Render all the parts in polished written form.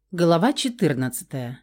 Глава 14.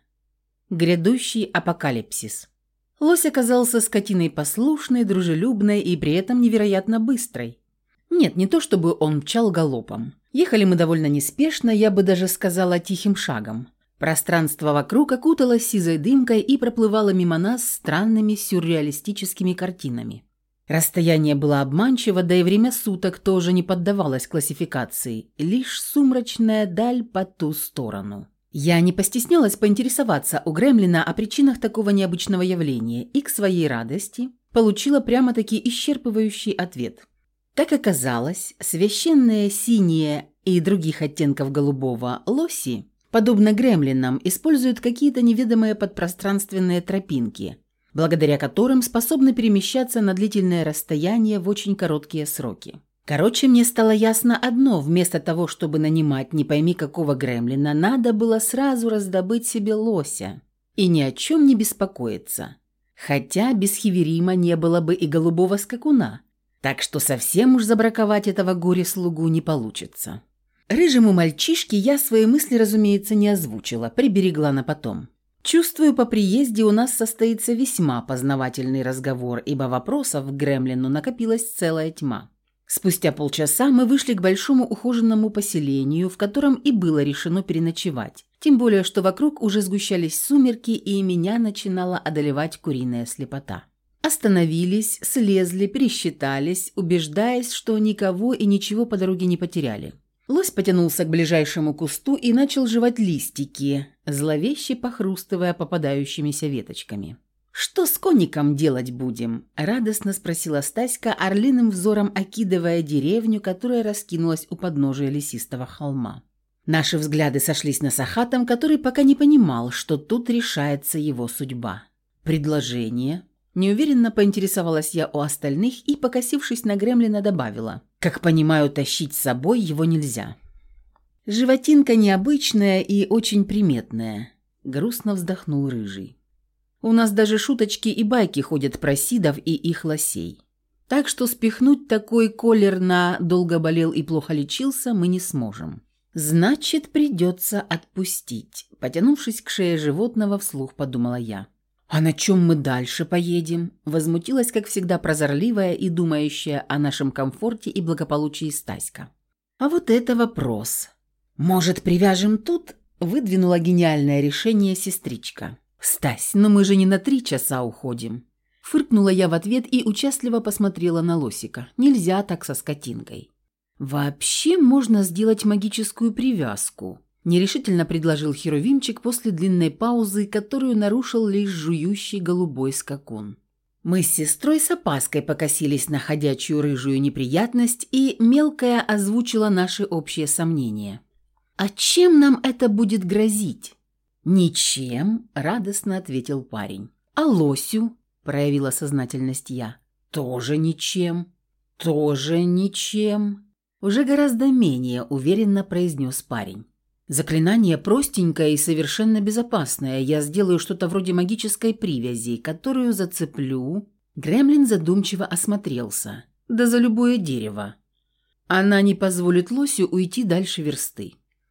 Грядущий апокалипсис. Лось оказался скотиной послушной, дружелюбной и при этом невероятно быстрой. Нет, не то чтобы он мчал галопом. Ехали мы довольно неспешно, я бы даже сказала тихим шагом. Пространство вокруг окуталось сизой дымкой и проплывало мимо нас странными сюрреалистическими картинами. Расстояние было обманчиво, да и время суток тоже не поддавалось классификации, лишь сумрачная даль по ту сторону. Я не постеснялась поинтересоваться у Гремлина о причинах такого необычного явления и, к своей радости, получила прямо-таки исчерпывающий ответ. Как оказалось, священные синие и других оттенков голубого лоси, подобно гремлинам, используют какие-то неведомые подпространственные тропинки, благодаря которым способны перемещаться на длительное расстояние в очень короткие сроки. Короче, мне стало ясно одно: вместо того, чтобы нанимать не пойми какого гремлина, надо было сразу раздобыть себе лося и ни о чем не беспокоиться. Хотя без Хеверима не было бы и голубого скакуна, так что совсем уж забраковать этого горе-слугу не получится. Рыжему мальчишке я свои мысли, разумеется, не озвучила, приберегла на потом. Чувствую, по приезде у нас состоится весьма познавательный разговор, ибо вопросов к гремлину накопилась целая тьма. Спустя полчаса мы вышли к большому ухоженному поселению, в котором и было решено переночевать. Тем более, что вокруг уже сгущались сумерки, и меня начинала одолевать куриная слепота. Остановились, слезли, пересчитались, убеждаясь, что никого и ничего по дороге не потеряли. Лось потянулся к ближайшему кусту и начал жевать листики, зловеще похрустывая попадающимися веточками. «Что с конником делать будем?» – радостно спросила Стаська, орлиным взором окидывая деревню, которая раскинулась у подножия лесистого холма. Наши взгляды сошлись на Сахатом, который пока не понимал, что тут решается его судьба. «Предложение?» Неуверенно поинтересовалась я у остальных и, покосившись на гремлина, добавила: «Как понимаю, тащить с собой его нельзя». «Животинка необычная и очень приметная», – грустно вздохнул Рыжий. «У нас даже шуточки и байки ходят про сидов и их лосей. Так что спихнуть такой колер на «долго болел и плохо лечился» мы не сможем. Значит, придется отпустить», – потянувшись к шее животного, вслух подумала я. «А на чем мы дальше поедем?» – возмутилась, как всегда, прозорливая и думающая о нашем комфорте и благополучии Стаська. «А вот это вопрос. Может, привяжем тут?» – выдвинула гениальное решение сестричка. «Стась, но мы же не на 3 часа уходим». Фыркнула я в ответ и участливо посмотрела на лосика. Нельзя так со скотинкой. «Вообще можно сделать магическую привязку», – нерешительно предложил Херувимчик после длинной паузы, которую нарушил лишь жующий голубой скакун. Мы с сестрой с опаской покосились на ходячую рыжую неприятность, и мелкая озвучила наши общие сомнения. «А чем нам это будет грозить?» «Ничем», – радостно ответил парень. «А лосю?» – проявила сознательность я. «Тоже ничем». «Тоже ничем», – уже гораздо менее уверенно произнес парень. «Заклинание простенькое и совершенно безопасное. Я сделаю что-то вроде магической привязи, которую зацеплю». Гремлин задумчиво осмотрелся. «Да за любое дерево. Она не позволит лосю уйти дальше версты».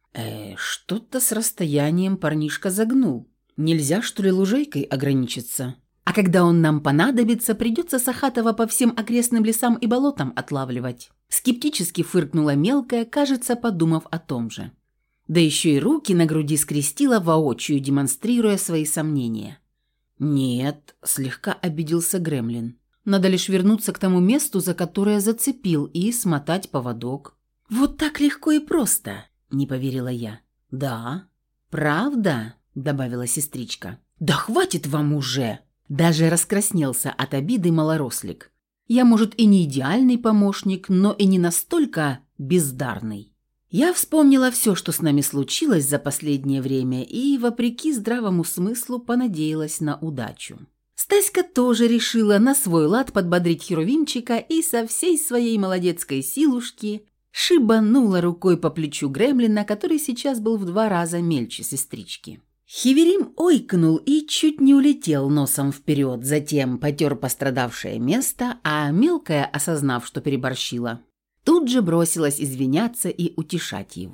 Что-то с расстоянием парнишка загнул. Нельзя, что ли, лужайкой ограничиться? А когда он нам понадобится, придется Сахатова по всем окрестным лесам и болотам отлавливать». Скептически фыркнула мелкая, кажется, подумав о том же. Да еще и руки на груди скрестила воочию, демонстрируя свои сомнения. «Нет», – слегка обиделся Гремлин. «Надо лишь вернуться к тому месту, за которое зацепил, и смотать поводок». «Вот так легко и просто», – не поверила я. «Да». «Правда?» – добавила сестричка. «Да хватит вам уже!» Даже раскраснелся от обиды малорослик. «Я, может, и не идеальный помощник, но и не настолько бездарный». Я вспомнила все, что с нами случилось за последнее время, и, вопреки здравому смыслу, понадеялась на удачу. Стаська тоже решила на свой лад подбодрить Херувимчика и со всей своей молодецкой силушки шибанула рукой по плечу гремлина, который сейчас был в 2 раза мельче сестрички. Хеверим ойкнул и чуть не улетел носом вперед, затем потер пострадавшее место, а мелкая, осознав, что переборщила, тут же бросилась извиняться и утешать его.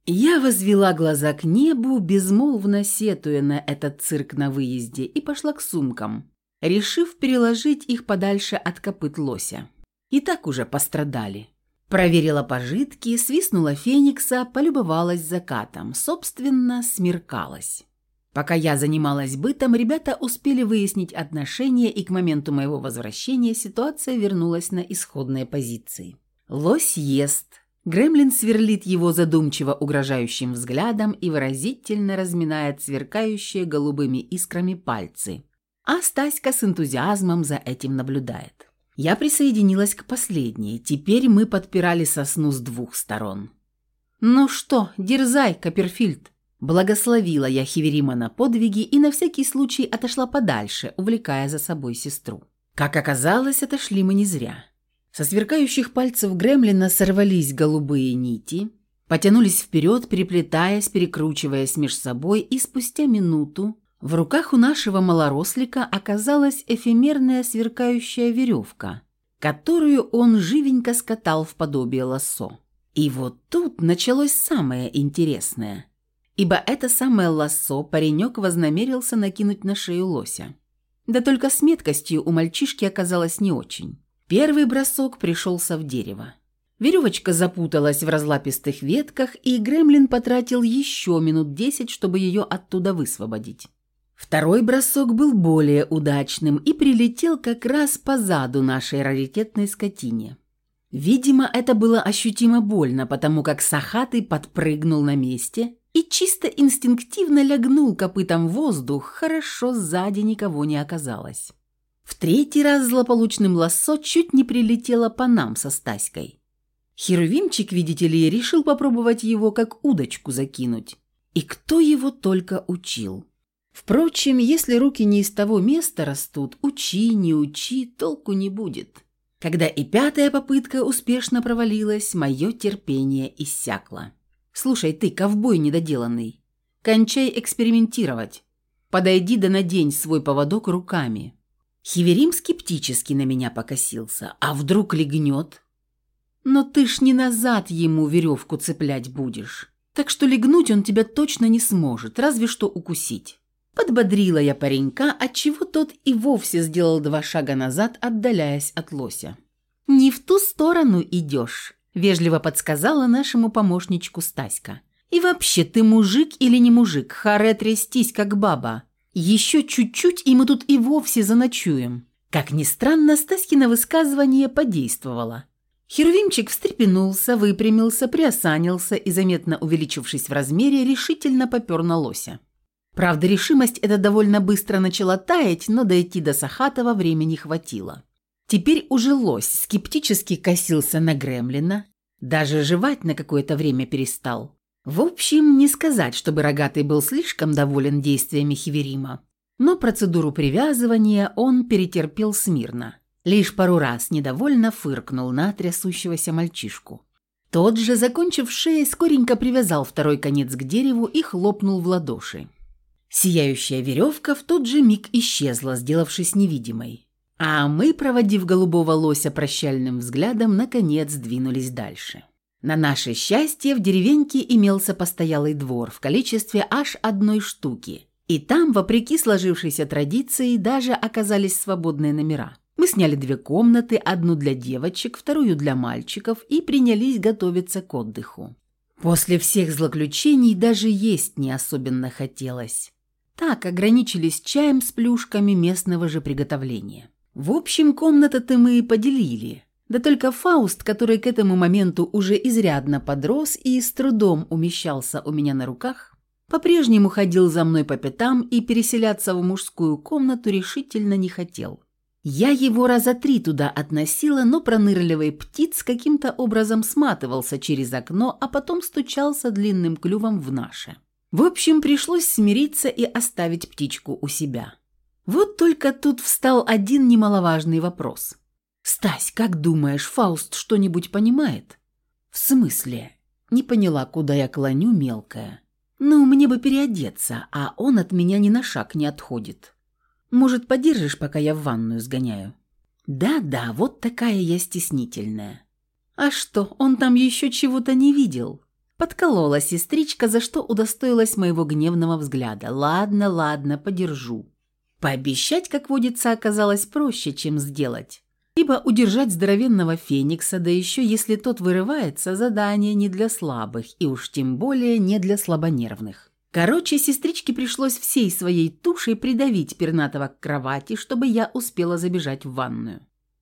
Я возвела глаза к небу, безмолвно сетуя на этот цирк на выезде, и пошла к сумкам, решив переложить их подальше от копыт лося. И так уже пострадали. Проверила пожитки, свистнула феникса, полюбовалась закатом. Собственно, смеркалось. Пока я занималась бытом, ребята успели выяснить отношения, и к моменту моего возвращения ситуация вернулась на исходные позиции. Лось ест. Гремлин сверлит его задумчиво угрожающим взглядом и выразительно разминает сверкающие голубыми искрами пальцы. А Стаська с энтузиазмом за этим наблюдает. Я присоединилась к последней. Теперь мы подпирали сосну с двух сторон. «Ну что, дерзай, Копперфильд!» Благословила я Хеверима на подвиги и на всякий случай отошла подальше, увлекая за собой сестру. Как оказалось, отошли мы не зря. Со сверкающих пальцев Гремлина сорвались голубые нити, потянулись вперед, переплетаясь, перекручиваясь меж собой, и спустя минуту в руках у нашего малорослика оказалась эфемерная сверкающая веревка, которую он живенько скатал в подобие лассо. И вот тут началось самое интересное, ибо это самое лассо паренек вознамерился накинуть на шею лося. Да только с меткостью у мальчишки оказалось не очень. Первый бросок пришелся в дерево. Веревочка запуталась в разлапистых ветках, и Гремлин потратил еще минут 10, чтобы ее оттуда высвободить. Второй бросок был более удачным и прилетел как раз позаду нашей раритетной скотине. Видимо, это было ощутимо больно, потому как сахатый подпрыгнул на месте и чисто инстинктивно лягнул копытом в воздух, хорошо сзади никого не оказалось. В третий раз злополучным лассо чуть не прилетело по нам со Стаськой. Херувимчик, видите ли, решил попробовать его как удочку закинуть. И кто его только учил. Впрочем, если руки не из того места растут, учи, не учи, толку не будет. Когда и пятая попытка успешно провалилась, мое терпение иссякло. «Слушай ты, ковбой недоделанный, кончай экспериментировать. Подойди да надень свой поводок руками». Хеверим скептически на меня покосился. «А вдруг легнет?» «Но ты ж не назад ему веревку цеплять будешь. Так что легнуть он тебя точно не сможет, разве что укусить». Подбодрила я паренька, отчего тот и вовсе сделал 2 шага назад, отдаляясь от лося. «Не в ту сторону идешь», – вежливо подсказала нашему помощничку Стаська. «И вообще, ты мужик или не мужик? Харе трястись, как баба. Еще чуть-чуть, и мы тут и вовсе заночуем». Как ни странно, Стаськино высказывание подействовало. Херувимчик встрепенулся, выпрямился, приосанился и, заметно увеличившись в размере, решительно попер на лося. Правда, решимость эта довольно быстро начала таять, но дойти до Сахатова времени хватило. Теперь уже лось скептически косился на Гремлина, даже жевать на какое-то время перестал. В общем, не сказать, чтобы Рогатый был слишком доволен действиями Хеверима, но процедуру привязывания он перетерпел смирно. Лишь пару раз недовольно фыркнул на трясущегося мальчишку. Тот же, закончив шеей, скоренько привязал второй конец к дереву и хлопнул в ладоши. Сияющая веревка в тот же миг исчезла, сделавшись невидимой. А мы, проводив голубого лося прощальным взглядом, наконец двинулись дальше. На наше счастье в деревеньке имелся постоялый двор в количестве аж 1 штуки. И там, вопреки сложившейся традиции, даже оказались свободные номера. Мы сняли 2 комнаты, одну для девочек, вторую для мальчиков, и принялись готовиться к отдыху. После всех злоключений даже есть не особенно хотелось. Так ограничились чаем с плюшками местного же приготовления. В общем, комнаты-то мы поделили. Да только Фауст, который к этому моменту уже изрядно подрос и с трудом умещался у меня на руках, по-прежнему ходил за мной по пятам и переселяться в мужскую комнату решительно не хотел. Я его раза 3 туда относила, но пронырливый птиц каким-то образом сматывался через окно, а потом стучался длинным клювом в наше. В общем, пришлось смириться и оставить птичку у себя. Вот только тут встал один немаловажный вопрос. «Стась, как думаешь, Фауст что-нибудь понимает?» «В смысле?» Не поняла, куда я клоню, мелкая. «Ну, мне бы переодеться, а он от меня ни на шаг не отходит. Может, подержишь, пока я в ванную сгоняю?» «Да-да, вот такая я стеснительная». «А что, он там еще чего-то не видел?» Подколола сестричка, за что удостоилась моего гневного взгляда. Ладно, ладно, подержу. Пообещать, как водится, оказалось проще, чем сделать. Ибо удержать здоровенного феникса, да еще если тот вырывается, задание не для слабых, и уж тем более не для слабонервных. Короче, сестричке пришлось всей своей тушей придавить пернатого к кровати, чтобы я успела забежать в ванную.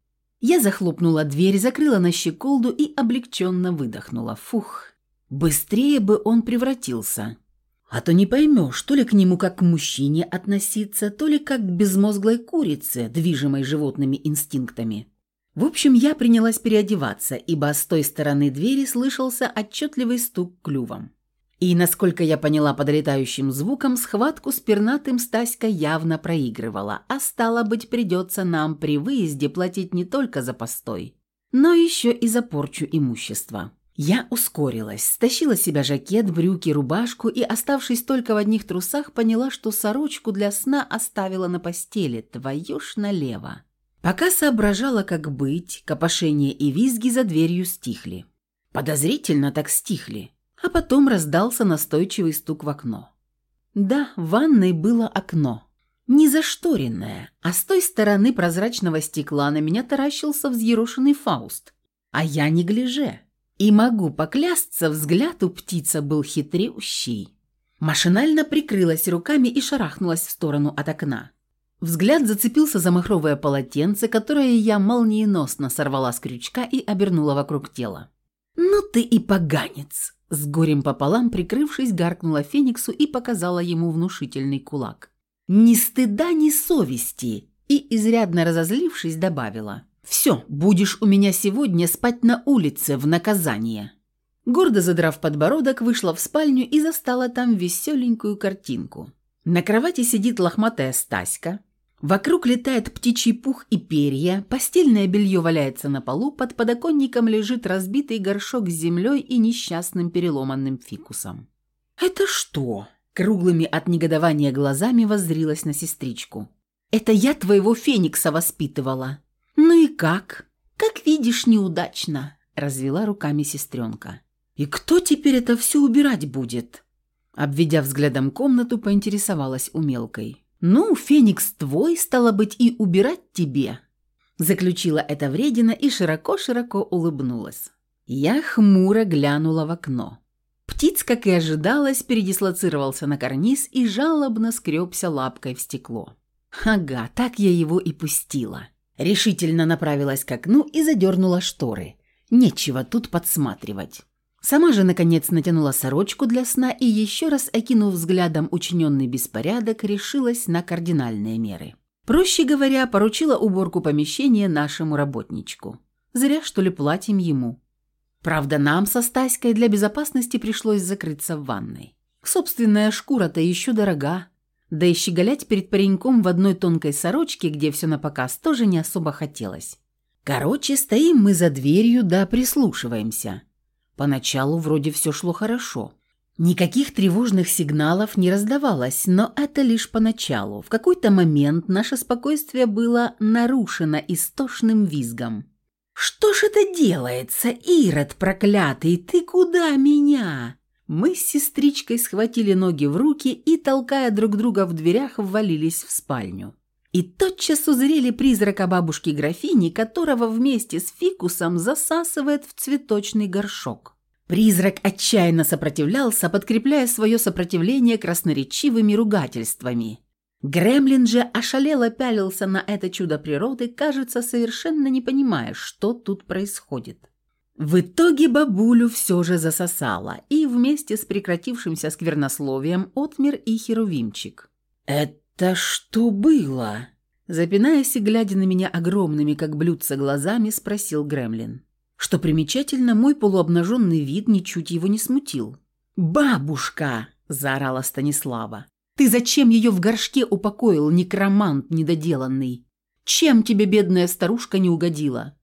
Я захлопнула дверь, закрыла на щеколду и облегченно выдохнула. Фух, быстрее бы он превратился. А то не поймешь, то ли к нему как к мужчине относиться, то ли как к безмозглой курице, движимой животными инстинктами. В общем, я принялась переодеваться, ибо с той стороны двери слышался отчетливый стук клювом. И, насколько я поняла по долетающим звукам, схватку с пернатым Стаська явно проигрывала, а стало быть, придется нам при выезде платить не только за постой, но еще и за порчу имущества. Я ускорилась, стащила с себя жакет, брюки, рубашку и, оставшись только в одних трусах, поняла, что сорочку для сна оставила на постели, твою ж налево. Пока соображала, как быть, копошение и визги за дверью стихли. Подозрительно так стихли. А потом раздался настойчивый стук в окно. Да, в ванной было окно. Не зашторенное, а с той стороны прозрачного стекла на меня таращился взъерошенный Фауст. А я не гляже. И могу поклясться, взгляд у птицы был хитрющий. Машинально прикрылась руками и шарахнулась в сторону от окна. Взгляд зацепился за махровое полотенце, которое я молниеносно сорвала с крючка и обернула вокруг тела. «Ну ты и поганец!» С горем пополам, прикрывшись, гаркнула Фениксу и показала ему внушительный кулак. «Ни стыда, ни совести!» И, изрядно разозлившись, добавила: «Все, будешь у меня сегодня спать на улице в наказание». Гордо задрав подбородок, вышла в спальню и застала там веселенькую картинку. На кровати сидит лохматая Стаська, вокруг летает птичий пух и перья, постельное белье валяется на полу, под подоконником лежит разбитый горшок с землей и несчастным переломанным фикусом. «Это что?» – круглыми от негодования глазами воззрилась на сестричку. «Это я твоего Феникса воспитывала». «Ну и как?» «Как видишь, неудачно», – развела руками сестренка. «И кто теперь это все убирать будет?» Обведя взглядом комнату, поинтересовалась у мелкой. «Ну, Феникс твой, стало быть, и убирать тебе», – заключила эта вредина и широко-широко улыбнулась. Я хмуро глянула в окно. Птиц, как и ожидалось, передислоцировался на карниз и жалобно скребся лапкой в стекло. «Ага, так я его и пустила». Решительно направилась к окну и задернула шторы. Нечего тут подсматривать. Сама же, наконец, натянула сорочку для сна и, еще раз окинув взглядом учиненный беспорядок, решилась на кардинальные меры. Проще говоря, поручила уборку помещения нашему работничку. Зря, что ли, платим ему. Правда, нам со Стаськой для безопасности пришлось закрыться в ванной. Собственная шкура-то еще дорога. Да и щеголять перед пареньком в одной тонкой сорочке, где все напоказ, тоже не особо хотелось. Короче, стоим мы за дверью, да прислушиваемся. Поначалу вроде все шло хорошо. Никаких тревожных сигналов не раздавалось, но это лишь поначалу. В какой-то момент наше спокойствие было нарушено истошным визгом. «Что ж это делается, Ирод проклятый, ты куда меня?» Мы с сестричкой схватили ноги в руки и, толкая друг друга в дверях, ввалились в спальню. И тотчас узрели призрака бабушки-графини, которого вместе с фикусом засасывает в цветочный горшок. Призрак отчаянно сопротивлялся, подкрепляя свое сопротивление красноречивыми ругательствами. Гремлин же ошалело пялился на это чудо природы, кажется, совершенно не понимая, что тут происходит. В итоге бабулю все же засосало, и вместе с прекратившимся сквернословием отмер и Херувимчик. «Это что было?» Запинаясь и глядя на меня огромными, как блюдца, глазами, спросил Гремлин. Что примечательно, мой полуобнаженный вид ничуть его не смутил. «Бабушка!» – заорала Станислава. «Ты зачем ее в горшке упокоил, некромант недоделанный? Чем тебе бедная старушка не угодила?»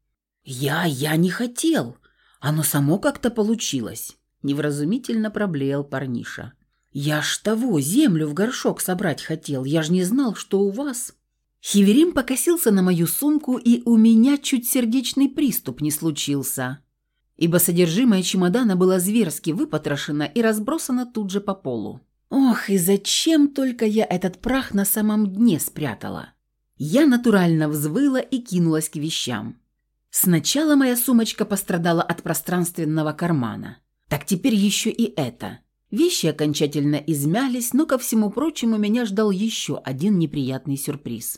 «Я не хотел. Оно само как-то получилось», – невразумительно проблеял парниша. «Я ж того, землю в горшок собрать хотел, я ж не знал, что у вас...» Хиверим покосился на мою сумку, и у меня чуть сердечный приступ не случился. ибо содержимое чемодана было зверски выпотрошено и разбросано тут же по полу. Ох, и зачем только я этот прах на самом дне спрятала? Я натурально взвыла и кинулась к вещам. Сначала моя сумочка пострадала от пространственного кармана. Так теперь еще и это. Вещи окончательно измялись, но ко всему прочему меня ждал еще один неприятный сюрприз.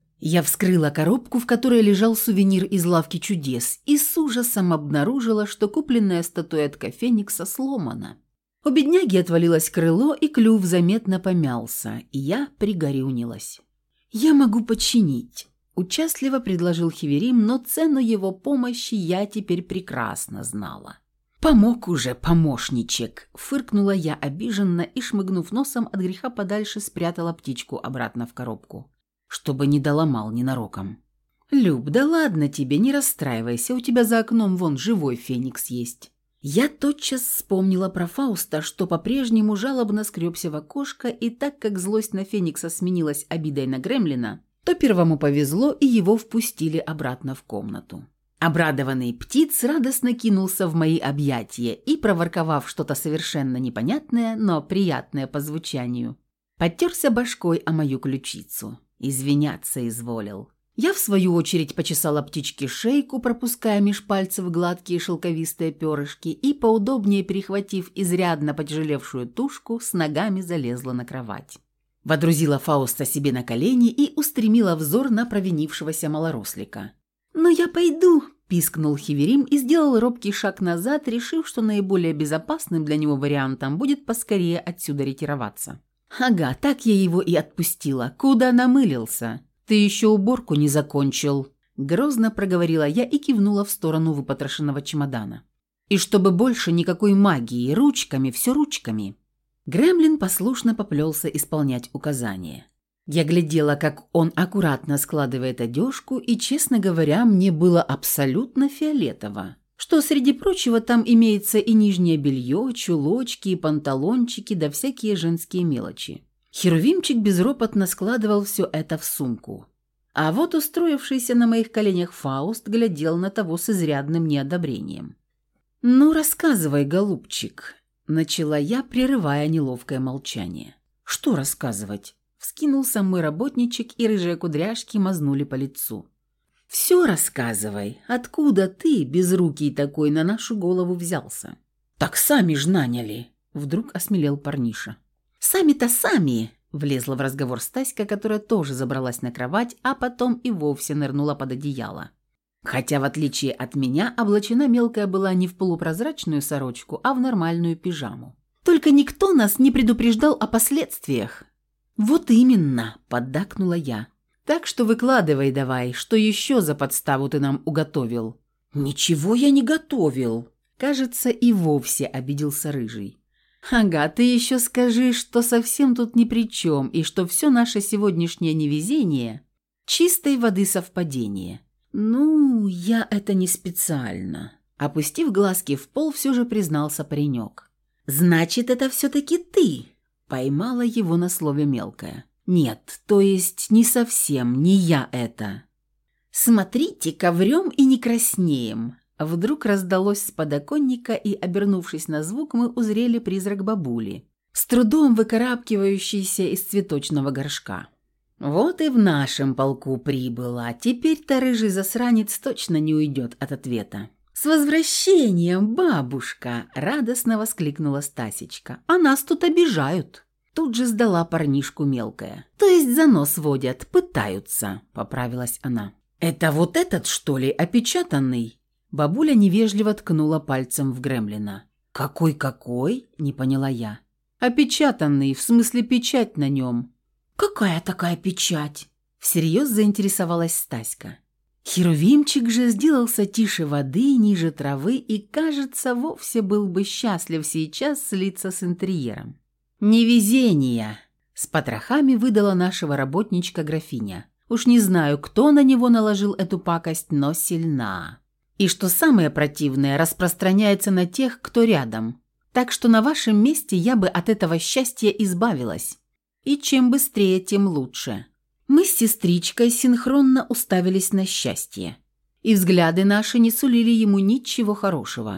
Я вскрыла коробку, в которой лежал сувенир из лавки чудес, и с ужасом обнаружила, что купленная статуэтка Феникса сломана. У бедняги отвалилось крыло, и клюв заметно помялся, и я пригорюнилась. «Я могу починить», – участливо предложил Хеверим, но цену его помощи я теперь прекрасно знала. «Помог уже, помощничек!» – фыркнула я обиженно и, шмыгнув носом, от греха подальше спрятала птичку обратно в коробку, чтобы не доломал ненароком. «Люб, да ладно тебе, не расстраивайся, у тебя за окном вон живой феникс есть». Я тотчас вспомнила про Фауста, что по-прежнему жалобно скребся в окошко, и так как злость на феникса сменилась обидой на гремлина, то первому повезло, и его впустили обратно в комнату. Обрадованный птиц радостно кинулся в мои объятия и, проворковав что-то совершенно непонятное, но приятное по звучанию, подтерся башкой о мою ключицу. Извиняться изволил. Я, в свою очередь, почесала птичке шейку, пропуская меж пальцев гладкие шелковистые перышки, и, поудобнее перехватив изрядно потяжелевшую тушку, с ногами залезла на кровать. Водрузила Фауста себе на колени и устремила взор на провинившегося малорослика. «Но я пойду», – пискнул Хеверим и сделал робкий шаг назад, решив, что наиболее безопасным для него вариантом будет поскорее отсюда ретироваться. «Ага, так я его и отпустила. Куда намылился? Ты еще уборку не закончил», – грозно проговорила я и кивнула в сторону выпотрошенного чемодана. «И чтобы больше никакой магии, ручками, все ручками». Гремлин послушно поплелся исполнять указания. Я глядела, как он аккуратно складывает одежку, и, честно говоря, мне было абсолютно фиолетово, что, среди прочего, там имеется и нижнее белье, чулочки, и панталончики, да всякие женские мелочи. Херувимчик безропотно складывал все это в сумку. А вот устроившийся на моих коленях Фауст глядел на того с изрядным неодобрением. «Ну, рассказывай, голубчик», – начала я, прерывая неловкое молчание. «Что рассказывать?» – вскинулся мой работничек, и рыжие кудряшки мазнули по лицу. «Все рассказывай. Откуда ты, безрукий такой, на нашу голову взялся?» «Так сами ж наняли», – вдруг осмелел парниша. «Сами-то сами!» – влезла в разговор Стаська, которая тоже забралась на кровать, а потом и вовсе нырнула под одеяло. Хотя, в отличие от меня, облачена мелкая была не в полупрозрачную сорочку, а в нормальную пижаму. «Только никто нас не предупреждал о последствиях». «Вот именно!» – поддакнула я. «Так что выкладывай давай, что еще за подставу ты нам уготовил?» «Ничего я не готовил!» Кажется, и вовсе обиделся рыжий. «Ага, ты еще скажи, что совсем тут ни при чем, и что все наше сегодняшнее невезение – чистой воды совпадение». «Ну, я это не специально», – опустив глазки в пол, все же признался паренек. «Значит, это все-таки ты?» – поймала его на слове мелкая. «Нет, то есть не совсем, не я это». «Смотрите, коврем и не краснеем». Вдруг раздалось с подоконника, и, обернувшись на звук, мы узрели призрак бабули, с трудом выкарабкивающийся из цветочного горшка. «Вот и в нашем полку прибыла. Теперь-то рыжий засранец точно не уйдет от ответа». «С возвращением, бабушка!» – радостно воскликнула Стасечка. «А нас тут обижают». Тут же сдала парнишку мелкая. «То есть за нос водят, пытаются», – поправилась она. «Это вот этот, что ли, опечатанный?» Бабуля невежливо ткнула пальцем в гремлина. «Какой-какой?» – не поняла я. «Опечатанный, в смысле печать на нем». «Какая такая печать?» – всерьез заинтересовалась Стаська. Херувимчик же сделался тише воды, ниже травы и, кажется, вовсе был бы счастлив сейчас слиться с интерьером. «Невезение!» – с потрохами выдала нашего работничка графиня. Уж не знаю, кто на него наложил эту пакость, но сильна. И что самое противное, распространяется на тех, кто рядом. Так что на вашем месте я бы от этого счастья избавилась. И чем быстрее, тем лучше». Мы с сестричкой синхронно уставились на счастье. И взгляды наши не сулили ему ничего хорошего.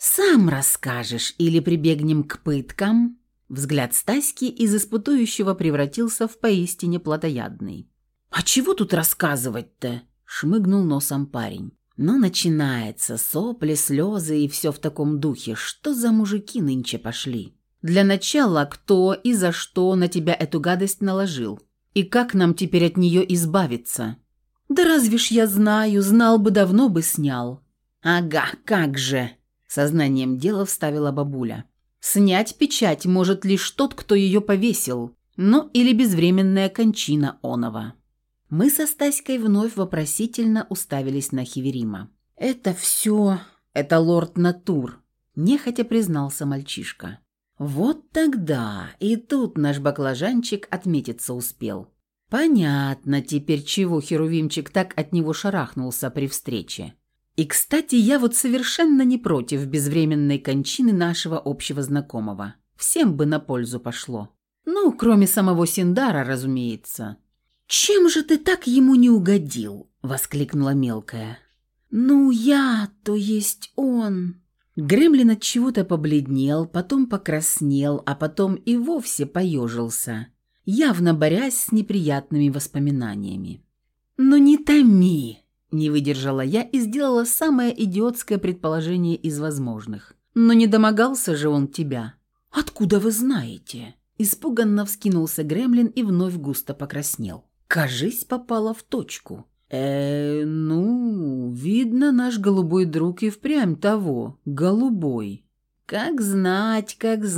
«Сам расскажешь или прибегнем к пыткам?» Взгляд Стаськи из испытующего превратился в поистине плотоядный. «А чего тут рассказывать-то?» – шмыгнул носом парень. «Ну, начинается, сопли, слезы и все в таком духе. Что за мужики нынче пошли? Для начала, кто и за что на тебя эту гадость наложил? И как нам теперь от нее избавиться?» «Да разве ж я знаю, знал бы, давно бы снял». «Ага, как же!» – сознанием дела вставила бабуля. «Снять печать может лишь тот, кто ее повесил, ну или безвременная кончина онова». Мы со Стаськой вновь вопросительно уставились на Хеверима. «Это все... это лорд Натур», – нехотя признался мальчишка. «Вот тогда и тут наш баклажанчик отметиться успел. Понятно теперь, чего Херувимчик так от него шарахнулся при встрече. И, кстати, я вот совершенно не против безвременной кончины нашего общего знакомого. Всем бы на пользу пошло. Ну, кроме самого Синдара, разумеется». «Чем же ты так ему не угодил?» – воскликнула мелкая. «Ну, я, то есть он...» Гремлин от чего-то побледнел, потом покраснел, а потом и вовсе поежился, явно борясь с неприятными воспоминаниями. «Ну не томи!» – не выдержала я и сделала самое идиотское предположение из возможных. «Но не домогался же он тебя». «Откуда вы знаете?» Испуганно вскинулся Гремлин и вновь густо покраснел. Кажись, попала в точку. Ну, видно, наш голубой друг и впрямь того, голубой». «Как знать,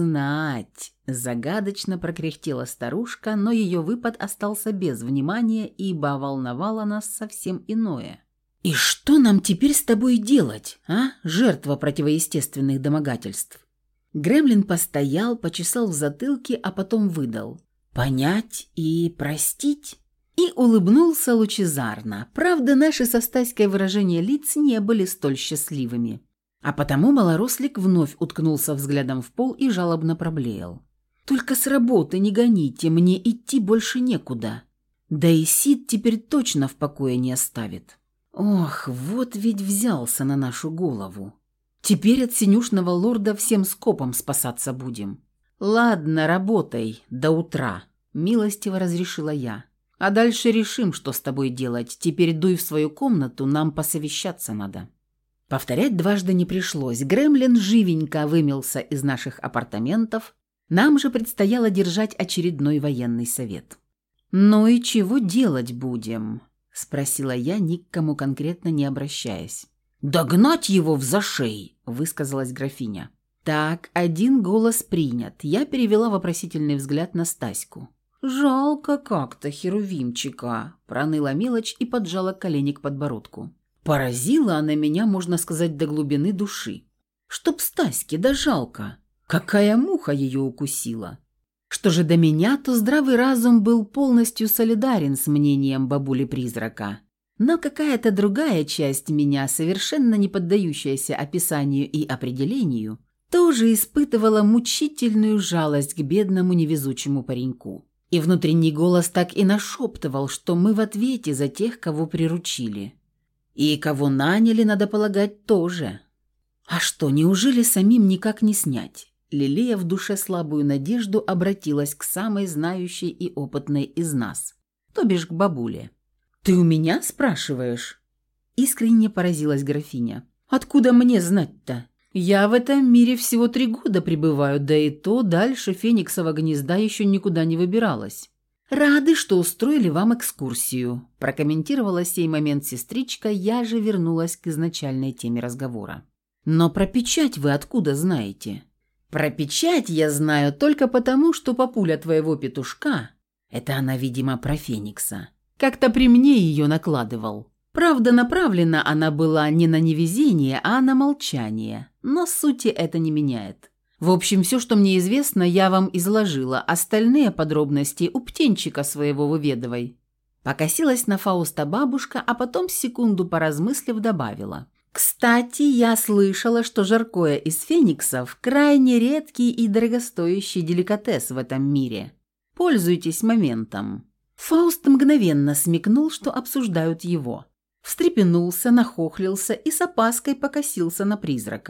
загадочно прокряхтела старушка, но ее выпад остался без внимания, ибо волновало нас совсем иное. «И что нам теперь с тобой делать, а, жертва противоестественных домогательств?» Гремлин постоял, почесал в затылке, а потом выдал: «Понять и простить?» И улыбнулся лучезарно. Правда, наши со Стаськой выражения лиц не были столь счастливыми. А потому малорослик вновь уткнулся взглядом в пол и жалобно проблеял: «Только с работы не гоните, мне идти больше некуда. Да и Сид теперь точно в покое не оставит». Ох, вот ведь взялся на нашу голову. Теперь от синюшного лорда всем скопом спасаться будем. «Ладно, работай до утра», – милостиво разрешила я. «А дальше решим, что с тобой делать. Теперь дуй в свою комнату, нам посовещаться надо». Повторять дважды не пришлось. Гремлин живенько вымелся из наших апартаментов. Нам же предстояло держать очередной военный совет. «Ну и чего делать будем?» – спросила я, ни к кому конкретно не обращаясь. «Догнать его в зашей», – высказалась графиня. Так, один голос принят. Я перевела вопросительный взгляд на Стаську. «Жалко как-то Херувимчика», – проныла мелочь и поджала колени к подбородку. Поразила она меня, можно сказать, до глубины души. Чтоб Стаське, да жалко. Какая муха ее укусила. Что же до меня, то здравый разум был полностью солидарен с мнением бабули-призрака. Но какая-то другая часть меня, совершенно не поддающаяся описанию и определению, тоже испытывала мучительную жалость к бедному невезучему пареньку. И внутренний голос так и нашептывал, что мы в ответе за тех, кого приручили. И кого наняли, надо полагать, тоже. А что, неужели самим никак не снять? Лелея в душе слабую надежду, обратилась к самой знающей и опытной из нас, то бишь к бабуле. «Ты у меня спрашиваешь?» Искренне поразилась графиня. «Откуда мне знать-то? Я в этом мире всего 3 года пребываю, да и то дальше Фениксова гнезда еще никуда не выбиралась». «Рады, что устроили вам экскурсию», – прокомментировала сей момент сестричка, я же вернулась к изначальной теме разговора. «Но про печать вы откуда знаете?» «Про печать я знаю только потому, что папуля твоего петушка, это она, видимо, про Феникса, как-то при мне ее накладывал. Правда, направлена она была не на невезение, а на молчание, но сути это не меняет. В общем, все, что мне известно, я вам изложила, остальные подробности у птенчика своего выведывай». Покосилась на Фауста бабушка, а потом, секунду поразмыслив, добавила: «Кстати, я слышала, что жаркое из фениксов – крайне редкий и дорогостоящий деликатес в этом мире. Пользуйтесь моментом». Фауст мгновенно смекнул, что обсуждают его. Встрепенулся, нахохлился и с опаской покосился на призрака.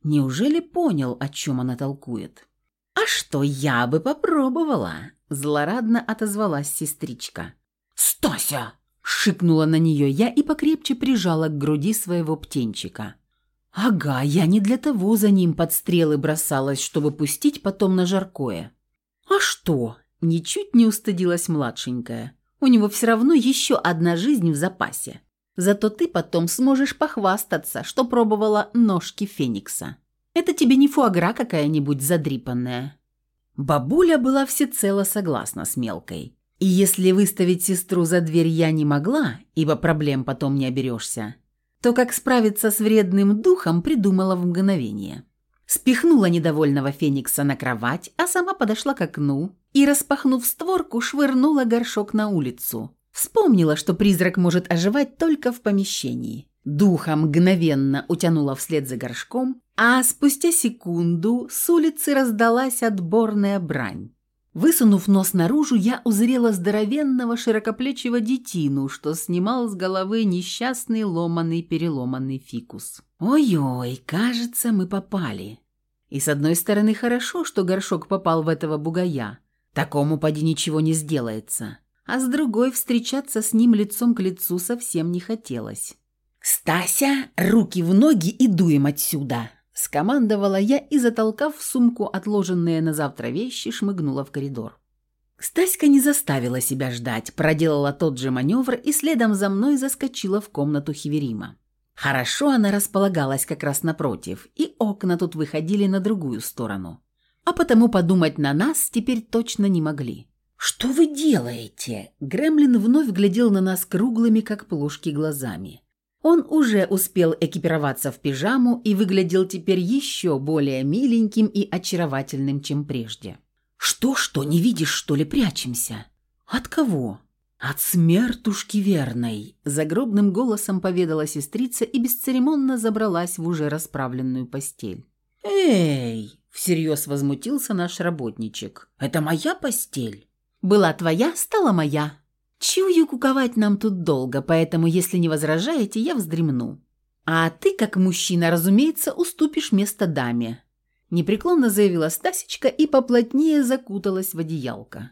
Неужели понял, о чем она толкует? «А что, я бы попробовала?» – злорадно отозвалась сестричка. «Стася!» – шикнула на нее я и покрепче прижала к груди своего птенчика. «Ага, я не для того за ним под стрелы бросалась, чтобы пустить потом на жаркое». «А что?» – ничуть не устыдилась младшенькая. «У него все равно еще одна жизнь в запасе. Зато ты потом сможешь похвастаться, что пробовала ножки феникса. Это тебе не фуагра какая-нибудь задрипанная». Бабуля была всецело согласна с мелкой. И если выставить сестру за дверь я не могла, ибо проблем потом не оберешься, то как справиться с вредным духом придумала в мгновение. Спихнула недовольного феникса на кровать, а сама подошла к окну и, распахнув створку, швырнула горшок на улицу. Вспомнила, что призрак может оживать только в помещении. Духа мгновенно утянула вслед за горшком, а спустя секунду с улицы раздалась отборная брань. Высунув нос наружу, я узрела здоровенного широкоплечего детину, что снимал с головы несчастный ломаный-переломанный фикус. Ой-ой, кажется, мы попали. И с одной стороны хорошо, что горшок попал в этого бугая. Такому поди ничего не сделается. А с другой встречаться с ним лицом к лицу совсем не хотелось. «Стася, руки в ноги и дуем отсюда!» Скомандовала я и, затолкав в сумку отложенные на завтра вещи, шмыгнула в коридор. Стаська не заставила себя ждать, проделала тот же маневр и следом за мной заскочила в комнату Хеверима. Хорошо она располагалась как раз напротив, и окна тут выходили на другую сторону. А потому подумать на нас теперь точно не могли. «Что вы делаете?» Гремлин вновь глядел на нас круглыми, как плошки, глазами. Он уже успел экипироваться в пижаму и выглядел теперь еще более миленьким и очаровательным, чем прежде. «Что, не видишь, что ли, прячемся?» «От кого?» «От смертушки верной», – загробным голосом поведала сестрица и бесцеремонно забралась в уже расправленную постель. «Эй!» – всерьез возмутился наш работничек. «Это моя постель?» «Была твоя, стала моя. Чую, куковать нам тут долго, поэтому, если не возражаете, я вздремну. А ты, как мужчина, разумеется, уступишь место даме», – непреклонно заявила Стасечка и поплотнее закуталась в одеялко.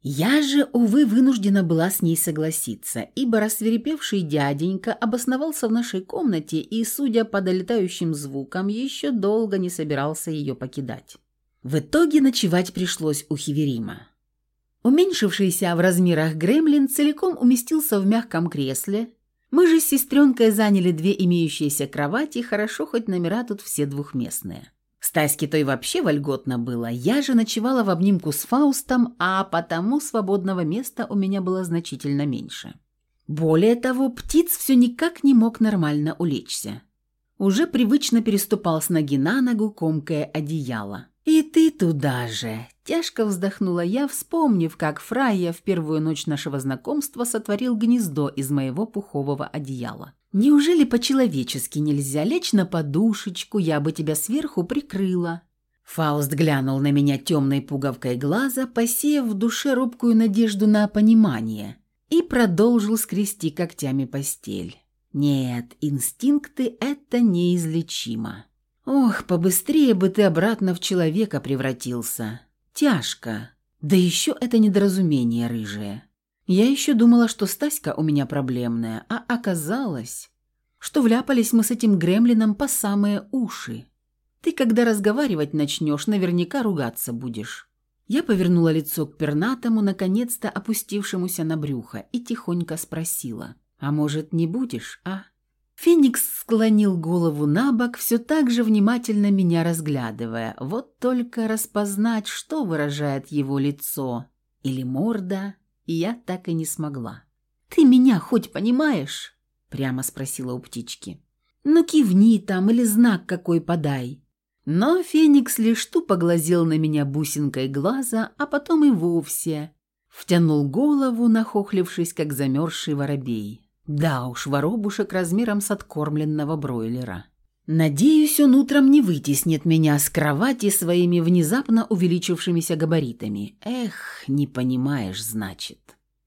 Я же, увы, вынуждена была с ней согласиться, ибо рассвирепевший дяденька обосновался в нашей комнате и, судя по долетающим звукам, еще долго не собирался ее покидать. В итоге ночевать пришлось у Хеверима. Уменьшившийся в размерах гремлин целиком уместился в мягком кресле. Мы же с сестренкой заняли две имеющиеся кровати, хорошо хоть номера тут все двухместные. Стаське той вообще вольготно было, я же ночевала в обнимку с Фаустом, а потому свободного места у меня было значительно меньше. Более того, птиц все никак не мог нормально улечься. Уже привычно переступал с ноги на ногу, комкая одеяло. «И ты туда же!» – тяжко вздохнула я, вспомнив, как Фрайя в первую ночь нашего знакомства сотворил гнездо из моего пухового одеяла. «Неужели по-человечески нельзя лечь на подушечку, я бы тебя сверху прикрыла?» Фауст глянул на меня темной пуговкой глаза, посеяв в душе робкую надежду на понимание, и продолжил скрести когтями постель. «Нет, инстинкты – это неизлечимо. Ох, побыстрее бы ты обратно в человека превратился. Тяжко. Да еще это недоразумение рыжее. Я еще думала, что Стаська у меня проблемная, а оказалось, что вляпались мы с этим гремлином по самые уши. Ты, когда разговаривать начнешь, наверняка ругаться будешь». Я повернула лицо к пернатому, наконец-то опустившемуся на брюхо, и тихонько спросила: «А может, не будешь, а?» Феникс склонил голову на бок, все так же внимательно меня разглядывая. Вот только распознать, что выражает его лицо или морда, я так и не смогла. «Ты меня хоть понимаешь?» – прямо спросила у птички. «Ну кивни там или знак какой подай». Но Феникс лишь тупо глазел на меня бусинкой глаза, а потом и вовсе втянул голову, нахохлившись, как замерзший воробей. Да уж, воробушек размером с откормленного бройлера. Надеюсь, он утром не вытеснит меня с кровати своими внезапно увеличившимися габаритами. Эх, не понимаешь, значит.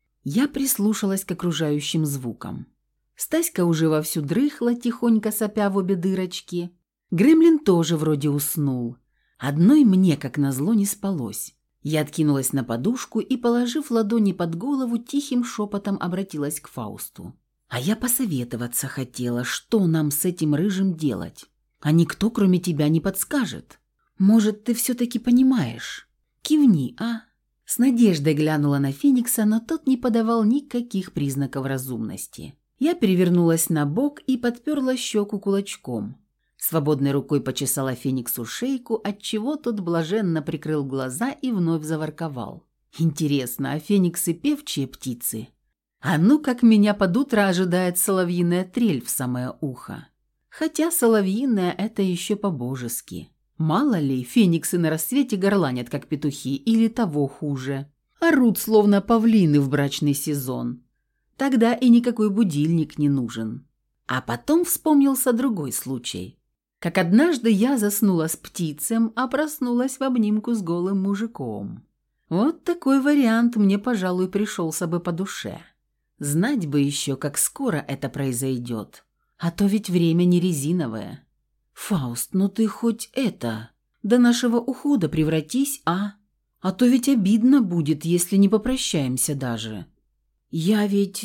Я прислушалась к окружающим звукам. Стаська уже вовсю дрыхла, тихонько сопя в обе дырочки. Гремлин тоже вроде уснул. Одной мне, как назло, не спалось. Я откинулась на подушку и, положив ладони под голову, тихим шепотом обратилась к Фаусту. «А я посоветоваться хотела, что нам с этим рыжим делать. А никто, кроме тебя, не подскажет. Может, ты все-таки понимаешь? Кивни, а?» С надеждой глянула на Феникса, но тот не подавал никаких признаков разумности. Я перевернулась на бок и подперла щеку кулачком. Свободной рукой почесала Фениксу шейку, отчего тот блаженно прикрыл глаза и вновь заворковал. «Интересно, а фениксы певчие птицы? А ну, как меня под утро ожидает соловьиная трель в самое ухо. Хотя соловьиная – это еще по-божески. Мало ли, фениксы на рассвете горланят, как петухи, или того хуже. Орут, словно павлины в брачный сезон. Тогда и никакой будильник не нужен». А потом вспомнился другой случай. Как однажды я заснула с птицем, а проснулась в обнимку с голым мужиком. Вот такой вариант мне, пожалуй, пришелся бы по душе. Знать бы еще, как скоро это произойдет. А то ведь время не резиновое. «Фауст, ну ты хоть это, до нашего ухода превратись, а? А то ведь обидно будет, если не попрощаемся даже». Я ведь,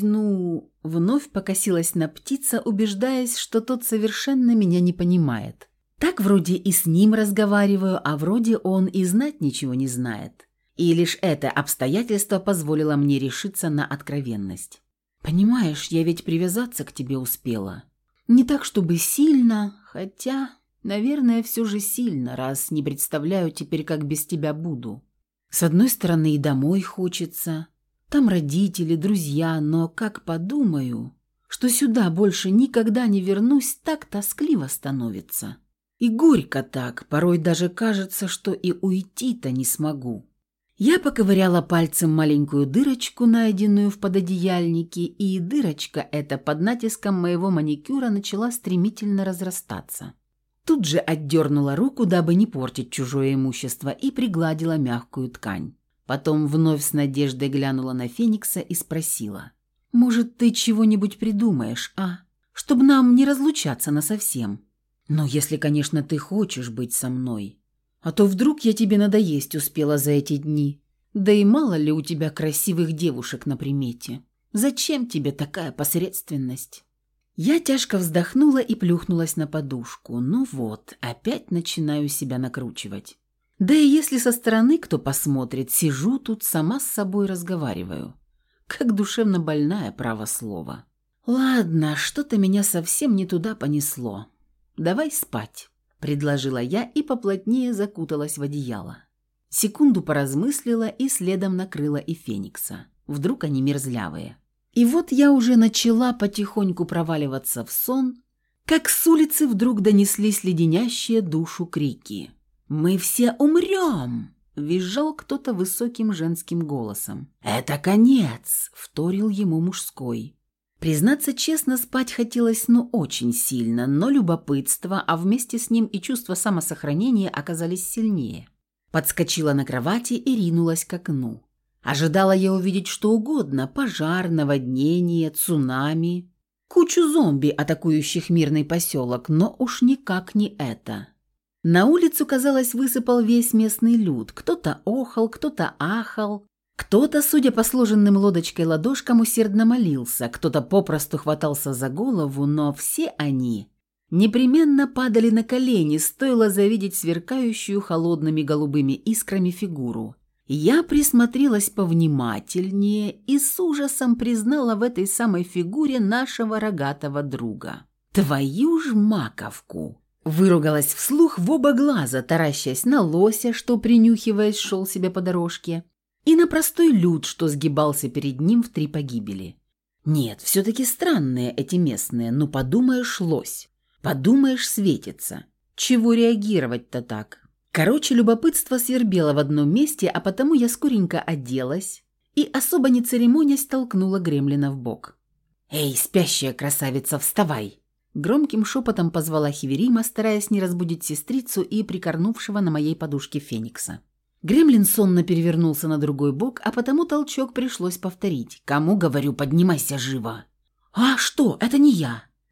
вновь покосилась на птица, убеждаясь, что тот совершенно меня не понимает. Так вроде и с ним разговариваю, а вроде он и знать ничего не знает. И лишь это обстоятельство позволило мне решиться на откровенность. «Понимаешь, я ведь привязаться к тебе успела. Не так, чтобы сильно, хотя, наверное, все же сильно, раз не представляю теперь, как без тебя буду. С одной стороны, и домой хочется. Там родители, друзья, но как подумаю, что сюда больше никогда не вернусь, так тоскливо становится. И горько так, порой даже кажется, что и уйти-то не смогу». Я поковыряла пальцем маленькую дырочку, найденную в пододеяльнике, и дырочка эта под натиском моего маникюра начала стремительно разрастаться. Тут же отдернула руку, дабы не портить чужое имущество, и пригладила мягкую ткань. Потом вновь с надеждой глянула на Феникса и спросила: «Может, ты чего-нибудь придумаешь, а? Чтобы нам не разлучаться насовсем. Но если, конечно, ты хочешь быть со мной. А то вдруг я тебе надоесть успела за эти дни. Да и мало ли у тебя красивых девушек на примете. Зачем тебе такая посредственность?» Я тяжко вздохнула и плюхнулась на подушку. Ну вот, опять начинаю себя накручивать. Да и если со стороны кто посмотрит, сижу тут сама с собой разговариваю. Как душевно больная, право слово. «Ладно, что-то меня совсем не туда понесло. Давай спать», — предложила я и поплотнее закуталась в одеяло. Секунду поразмыслила и следом накрыла и Феникса. Вдруг они мерзлявые. И вот я уже начала потихоньку проваливаться в сон, как с улицы вдруг донеслись леденящие душу крики. «Мы все умрем!» – визжал кто-то высоким женским голосом. «Это конец!» – вторил ему мужской. Признаться честно, спать хотелось очень сильно, но любопытство, а вместе с ним и чувство самосохранения оказались сильнее. Подскочила на кровати и ринулась к окну. Ожидала я увидеть что угодно – пожар, наводнение, цунами, кучу зомби, атакующих мирный поселок, но уж никак не это. На улицу, казалось, высыпал весь местный люд. Кто-то охал, кто-то ахал, кто-то, судя по сложенным лодочкой ладошкам, усердно молился, кто-то попросту хватался за голову, но все они непременно падали на колени, стоило завидеть сверкающую холодными голубыми искрами фигуру. Я присмотрелась повнимательнее и с ужасом признала в этой самой фигуре нашего рогатого друга. «Твою ж маковку!» Выругалась вслух в оба глаза, таращась на лося, что, принюхиваясь, шел себе по дорожке, и на простой люд, что сгибался перед ним в 3 погибели. Нет, все-таки странные эти местные, ну подумаешь, лось, подумаешь, светится. Чего реагировать-то так? Короче, любопытство свербело в одном месте, а потому я скоренько оделась и, особо не церемонясь, толкнула Гремлина в бок. «Эй, спящая красавица, вставай!» Громким шепотом позвала Хеверима, стараясь не разбудить сестрицу и прикорнувшего на моей подушке Феникса. Гремлин сонно перевернулся на другой бок, а потому толчок пришлось повторить. «Кому, говорю, поднимайся живо!» «А что, это не я!»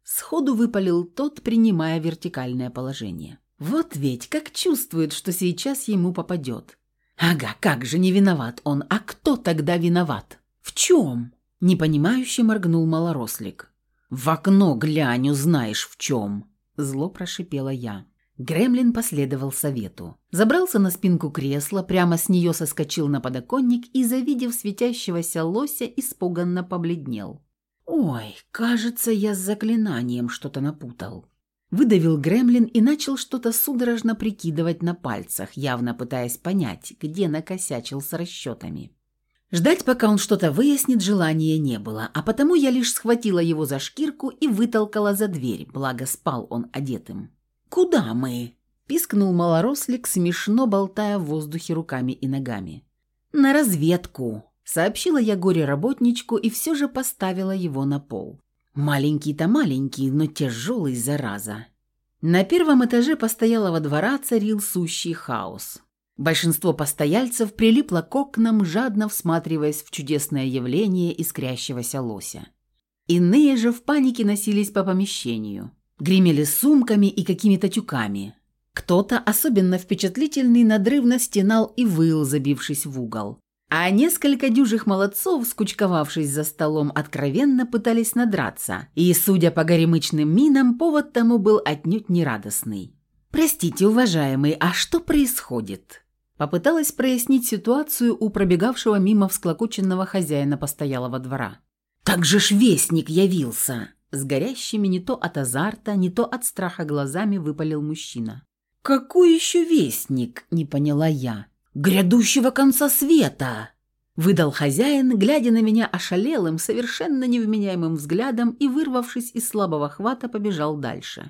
Сходу выпалил тот, принимая вертикальное положение. Вот ведь как чувствует, что сейчас ему попадет. Ага, как же не виноват он, а кто тогда виноват? В чем? Непонимающе моргнул малорослик. В окно глянь, узнаешь в чем. Зло прошипела я. Гремлин последовал совету. Забрался на спинку кресла, прямо с нее соскочил на подоконник и, завидев светящегося лося, испуганно побледнел. «Ой, кажется, я с заклинанием что-то напутал». Выдавил Гремлин и начал что-то судорожно прикидывать на пальцах, явно пытаясь понять, где накосячил с расчетами. Ждать, пока он что-то выяснит, желания не было, а потому я лишь схватила его за шкирку и вытолкала за дверь, благо спал он одетым. «Куда мы?» – пискнул малорослик, смешно болтая в воздухе руками и ногами. «На разведку», – сообщила я горе-работничку и все же поставила его на пол. Маленький-то маленький, но тяжелый, зараза. На первом этаже постоялого двора царил сущий хаос. Большинство постояльцев прилипло к окнам, жадно всматриваясь в чудесное явление искрящегося лося. Иные же в панике носились по помещению. Гремели сумками и какими-то тюками. Кто-то, особенно впечатлительный, надрывно стенал и выл, забившись в угол. А несколько дюжих молодцов, скучковавшись за столом, откровенно пытались надраться. И, судя по горемычным минам, повод тому был отнюдь нерадостный. «Простите, уважаемый, а что происходит?» Попыталась прояснить ситуацию у пробегавшего мимо всклокоченного хозяина постоялого двора. «Так же ж вестник явился!» С горящими не то от азарта, не то от страха глазами выпалил мужчина. «Какой еще вестник?» – не поняла я. «Грядущего конца света!» – выдал хозяин, глядя на меня ошалелым, совершенно невменяемым взглядом и, вырвавшись из слабого хвата, побежал дальше.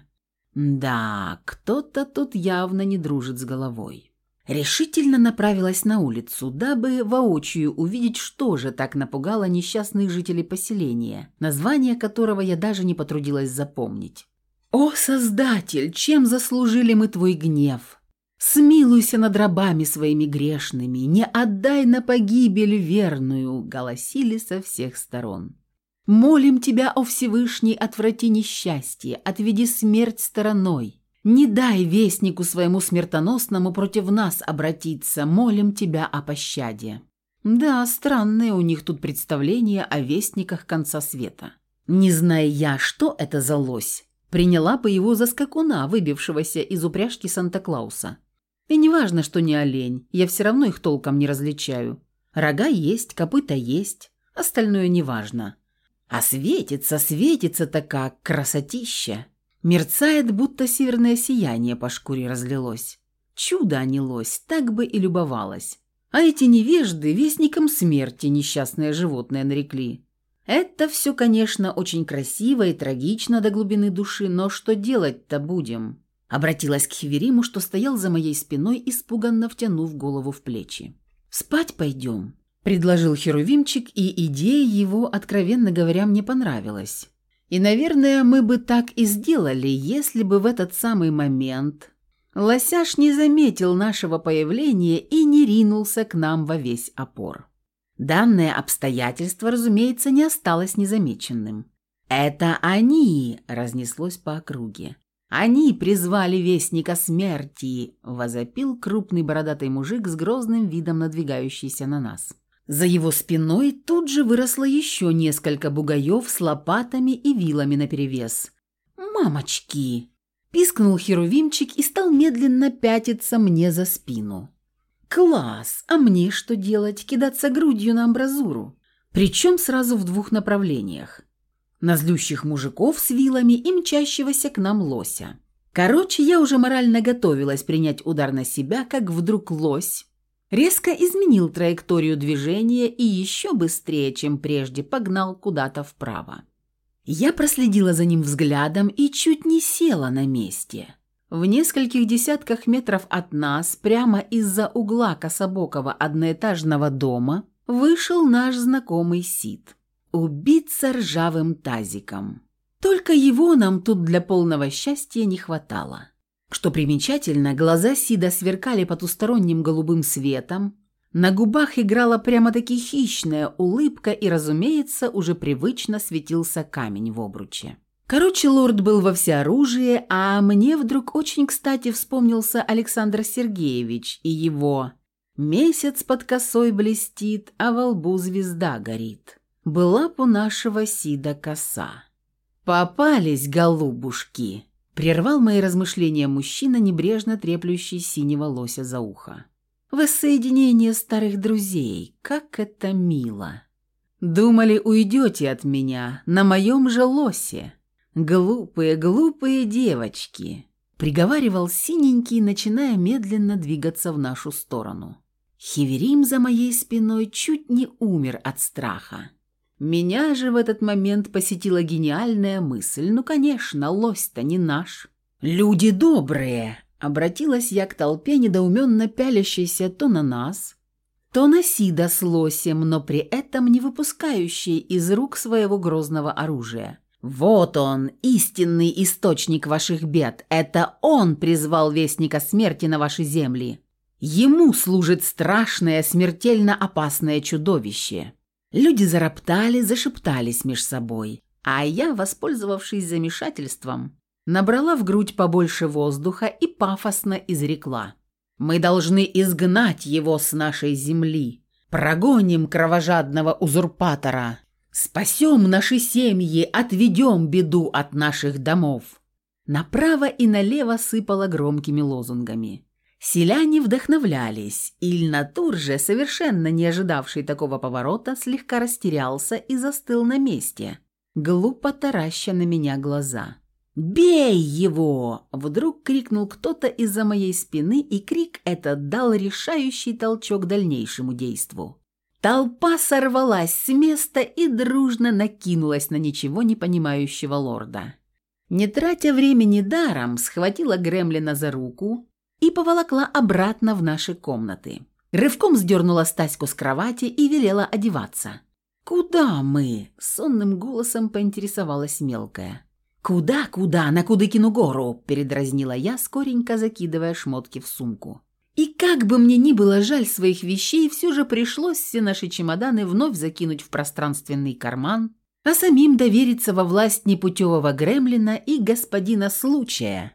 Да, кто-то тут явно не дружит с головой. Решительно направилась на улицу, дабы воочию увидеть, что же так напугало несчастных жителей поселения, название которого я даже не потрудилась запомнить. «О, Создатель, чем заслужили мы Твой гнев? Смилуйся над рабами своими грешными, не отдай на погибель верную!» – голосили со всех сторон. «Молим Тебя, о Всевышний, отврати несчастье, отведи смерть стороной. Не дай вестнику своему смертоносному против нас обратиться, молим Тебя о пощаде». Да, странное у них тут представление о вестниках конца света. Не зная я, что это за лось, приняла бы его за скакуна, выбившегося из упряжки Санта-Клауса. И неважно, что не олень, я все равно их толком не различаю. Рога есть, копыта есть, остальное неважно. А светится-то как красотища. Мерцает, будто северное сияние по шкуре разлилось. Чудо, а не лось, так бы и любовалась. А эти невежды вестником смерти несчастное животное нарекли. Это все, конечно, очень красиво и трагично до глубины души, но что делать-то будем? Обратилась к Хевериму, что стоял за моей спиной, испуганно втянув голову в плечи. «Спать пойдем», – предложил Херувимчик, и идея его, откровенно говоря, мне понравилась. И, наверное, мы бы так и сделали, если бы в этот самый момент лосяш не заметил нашего появления и не ринулся к нам во весь опор. Данное обстоятельство, разумеется, не осталось незамеченным. «Это они!» – разнеслось по округе. «Они призвали вестника смерти!» – возопил крупный бородатый мужик с грозным видом, надвигающийся на нас. За его спиной тут же выросло еще несколько бугаев с лопатами и вилами наперевес. «Мамочки!» – пискнул Херувимчик и стал медленно пятиться мне за спину. «Класс! А мне что делать? Кидаться грудью на амбразуру?» Причем сразу в двух направлениях. На злющих мужиков с вилами и мчащегося к нам лося. Короче, я уже морально готовилась принять удар на себя, как вдруг лось резко изменил траекторию движения и еще быстрее, чем прежде, погнал куда-то вправо. Я проследила за ним взглядом и чуть не села на месте. В нескольких десятках метров от нас, прямо из-за угла кособокого одноэтажного дома, вышел наш знакомый Сид. Убиться ржавым тазиком. Только его нам тут для полного счастья не хватало. Что примечательно, глаза Сида сверкали потусторонним голубым светом, на губах играла прямо-таки хищная улыбка и, разумеется, уже привычно светился камень в обруче. Короче, лорд был во всеоружии, а мне вдруг очень кстати вспомнился Александр Сергеевич и его «Месяц под косой блестит, а во лбу звезда горит. Была б у нашего Сида коса». «Попались, голубушки!» – прервал мои размышления мужчина, небрежно треплющий синего лося за ухо. «Воссоединение старых друзей, как это мило! Думали, уйдете от меня на моем же лосе. Глупые, глупые девочки!» – приговаривал синенький, начиная медленно двигаться в нашу сторону. Хеверим за моей спиной чуть не умер от страха. Меня же в этот момент посетила гениальная мысль. Ну, конечно, лось-то не наш. «Люди добрые!» — обратилась я к толпе, недоуменно пялящейся то на нас, то на Сида с лосем, но при этом не выпускающей из рук своего грозного оружия. «Вот он, истинный источник ваших бед. Это он призвал вестника смерти на ваши земли. Ему служит страшное, смертельно опасное чудовище». Люди зароптали, зашептались меж собой, а я, воспользовавшись замешательством, набрала в грудь побольше воздуха и пафосно изрекла: «Мы должны изгнать его с нашей земли, прогоним кровожадного узурпатора, спасем наши семьи, отведем беду от наших домов». Направо и налево сыпало громкими лозунгами. Селяне вдохновлялись, Ильнатур же, совершенно не ожидавший такого поворота, слегка растерялся и застыл на месте, глупо тараща на меня глаза. «Бей его!» – вдруг крикнул кто-то из-за моей спины, и крик этот дал решающий толчок дальнейшему действу. Толпа сорвалась с места и дружно накинулась на ничего не понимающего лорда. Не тратя времени даром, схватила гремлина за руку и поволокла обратно в наши комнаты. Рывком сдернула Стаську с кровати и велела одеваться. «Куда мы?» – сонным голосом поинтересовалась мелкая. «Куда? На Кудыкину гору!» – передразнила я, скоренько закидывая шмотки в сумку. И как бы мне ни было жаль своих вещей, все же пришлось все наши чемоданы вновь закинуть в пространственный карман, а самим довериться во власть непутевого гремлина и господина случая,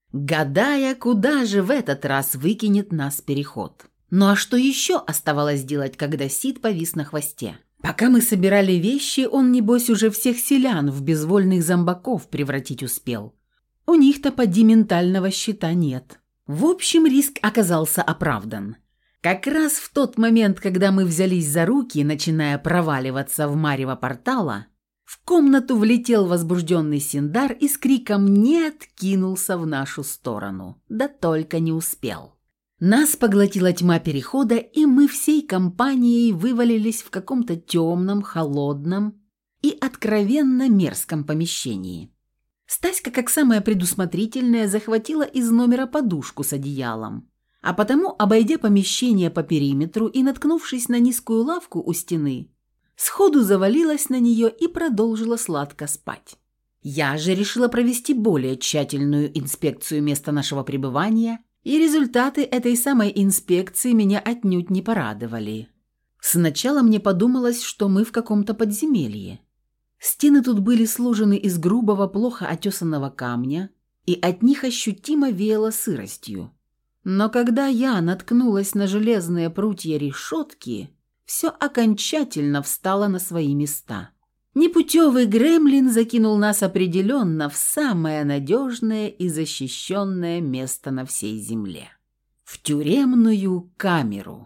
гадая, куда же в этот раз выкинет нас переход. Ну а что еще оставалось делать, когда Сид повис на хвосте? Пока мы собирали вещи, он, небось, уже всех селян в безвольных зомбаков превратить успел. У них-то поди ментального щита нет. В общем, риск оказался оправдан. Как раз в тот момент, когда мы взялись за руки, начиная проваливаться в марево портала, в комнату влетел возбужденный Синдар и с криком «Нет!» кинулся в нашу сторону. Да только не успел. Нас поглотила тьма перехода, и мы всей компанией вывалились в каком-то темном, холодном и откровенно мерзком помещении. Стаська, как самая предусмотрительная, захватила из номера подушку с одеялом, а потому, обойдя помещение по периметру и наткнувшись на низкую лавку у стены, сходу завалилась на нее и продолжила сладко спать. Я же решила провести более тщательную инспекцию места нашего пребывания, и результаты этой самой инспекции меня отнюдь не порадовали. Сначала мне подумалось, что мы в каком-то подземелье. Стены тут были сложены из грубого, плохо отесанного камня, и от них ощутимо веяло сыростью. Но когда я наткнулась на железные прутья решетки, все окончательно встало на свои места. Непутевый гремлин закинул нас определенно в самое надежное и защищенное место на всей земле. В тюремную камеру.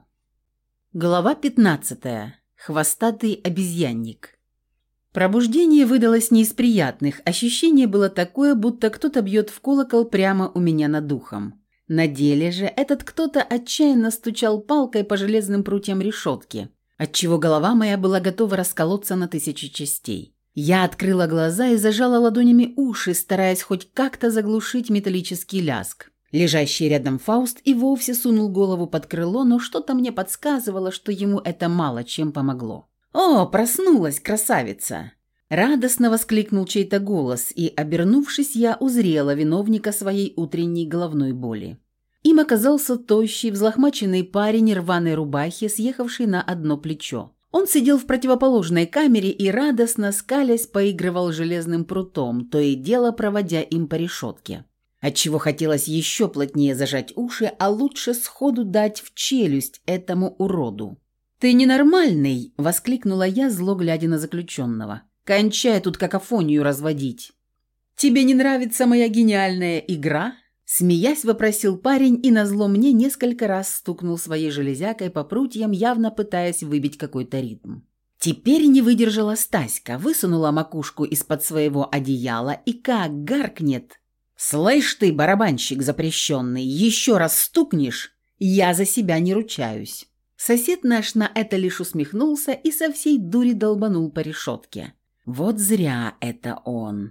Глава 15. Хвостатый обезьянник. Пробуждение выдалось не из приятных. Ощущение было такое, будто кто-то бьет в колокол прямо у меня над ухом. На деле же этот кто-то отчаянно стучал палкой по железным прутьям решетки, отчего голова моя была готова расколоться на 1000 частей. Я открыла глаза и зажала ладонями уши, стараясь хоть как-то заглушить металлический лязг. Лежащий рядом Фауст и вовсе сунул голову под крыло, но что-то мне подсказывало, что ему это мало чем помогло. «О, проснулась, красавица!» Радостно воскликнул чей-то голос, и, обернувшись, я узрела виновника своей утренней головной боли. Им оказался тощий, взлохмаченный парень в рваной рубахе, съехавший на одно плечо. Он сидел в противоположной камере и, радостно скалясь, поигрывал железным прутом, то и дело проводя им по решетке. Отчего хотелось еще плотнее зажать уши, а лучше сходу дать в челюсть этому уроду. «Ты ненормальный!» – воскликнула я, зло глядя на заключенного. «Кончай тут какофонию разводить!» «Тебе не нравится моя гениальная игра?» Смеясь, вопросил парень и назло мне несколько раз стукнул своей железякой по прутьям, явно пытаясь выбить какой-то ритм. Теперь не выдержала Стаська, высунула макушку из-под своего одеяла и как гаркнет. «Слышь ты, барабанщик запрещенный, еще раз стукнешь, я за себя не ручаюсь». Сосед наш на это лишь усмехнулся и со всей дури долбанул по решетке. Вот зря это он.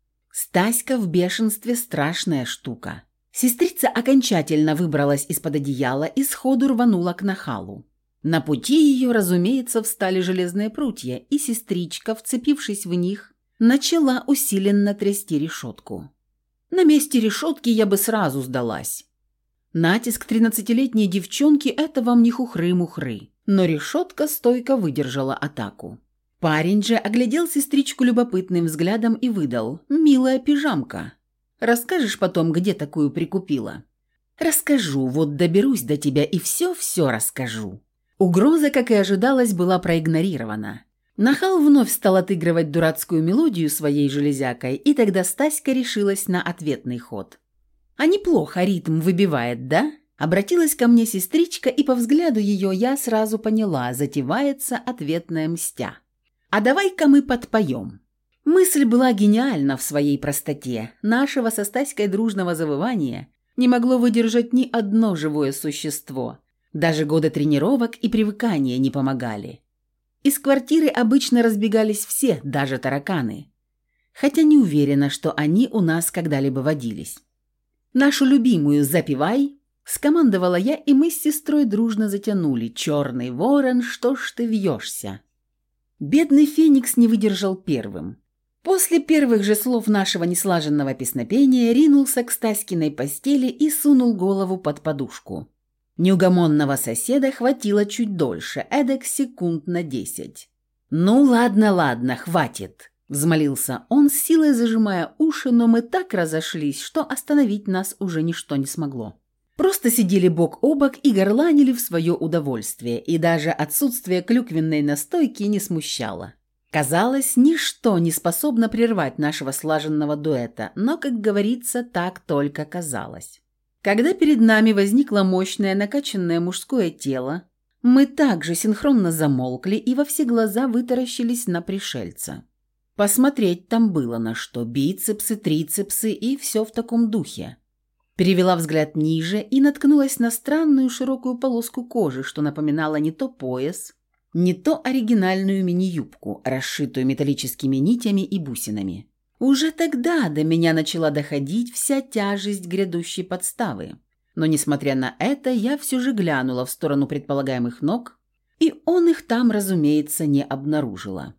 Стаська в бешенстве страшная штука. Сестрица окончательно выбралась из-под одеяла и сходу рванула к нахалу. На пути ее, разумеется, встали железные прутья, и сестричка, вцепившись в них, начала усиленно трясти решетку. На месте решетки я бы сразу сдалась. Натиск 13-летней девчонки – это вам не хухры-мухры, но решетка стойко выдержала атаку. Парень же оглядел сестричку любопытным взглядом и выдал: «Милая пижамка. Расскажешь потом, где такую прикупила?» «Расскажу, вот доберусь до тебя и все-все расскажу». Угроза, как и ожидалось, была проигнорирована. Нахал вновь стал отыгрывать дурацкую мелодию своей железякой, и тогда Стаська решилась на ответный ход. «А неплохо ритм выбивает, да?» Обратилась ко мне сестричка, и по взгляду ее я сразу поняла – затевается ответная мстя. «А давай-ка мы подпоем». Мысль была гениальна в своей простоте. Нашего со Стаськой дружного завывания не могло выдержать ни одно живое существо. Даже годы тренировок и привыкания не помогали. Из квартиры обычно разбегались все, даже тараканы. Хотя не уверена, что они у нас когда-либо водились. «Нашу любимую запевай», – скомандовала я, и мы с сестрой дружно затянули: «Черный ворон, что ж ты вьешься?». Бедный Феникс не выдержал первым. После первых же слов нашего неслаженного песнопения ринулся к Стаськиной постели и сунул голову под подушку. Неугомонного соседа хватило чуть дольше, эдак секунд на 10. «Ну ладно, хватит», – взмолился он, с силой зажимая уши, но мы так разошлись, что остановить нас уже ничто не смогло. Просто сидели бок о бок и горланили в свое удовольствие, и даже отсутствие клюквенной настойки не смущало. Казалось, ничто не способно прервать нашего слаженного дуэта, но, как говорится, так только казалось. Когда перед нами возникло мощное накачанное мужское тело, мы также синхронно замолкли и во все глаза вытаращились на пришельца. Посмотреть там было на что: бицепсы, трицепсы и все в таком духе. Перевела взгляд ниже и наткнулась на странную широкую полоску кожи, что напоминала не то пояс, не то оригинальную мини-юбку, расшитую металлическими нитями и бусинами. Уже тогда до меня начала доходить вся тяжесть грядущей подставы. Но, несмотря на это, я все же глянула в сторону предполагаемых ног, и он их там, разумеется, не обнаружила.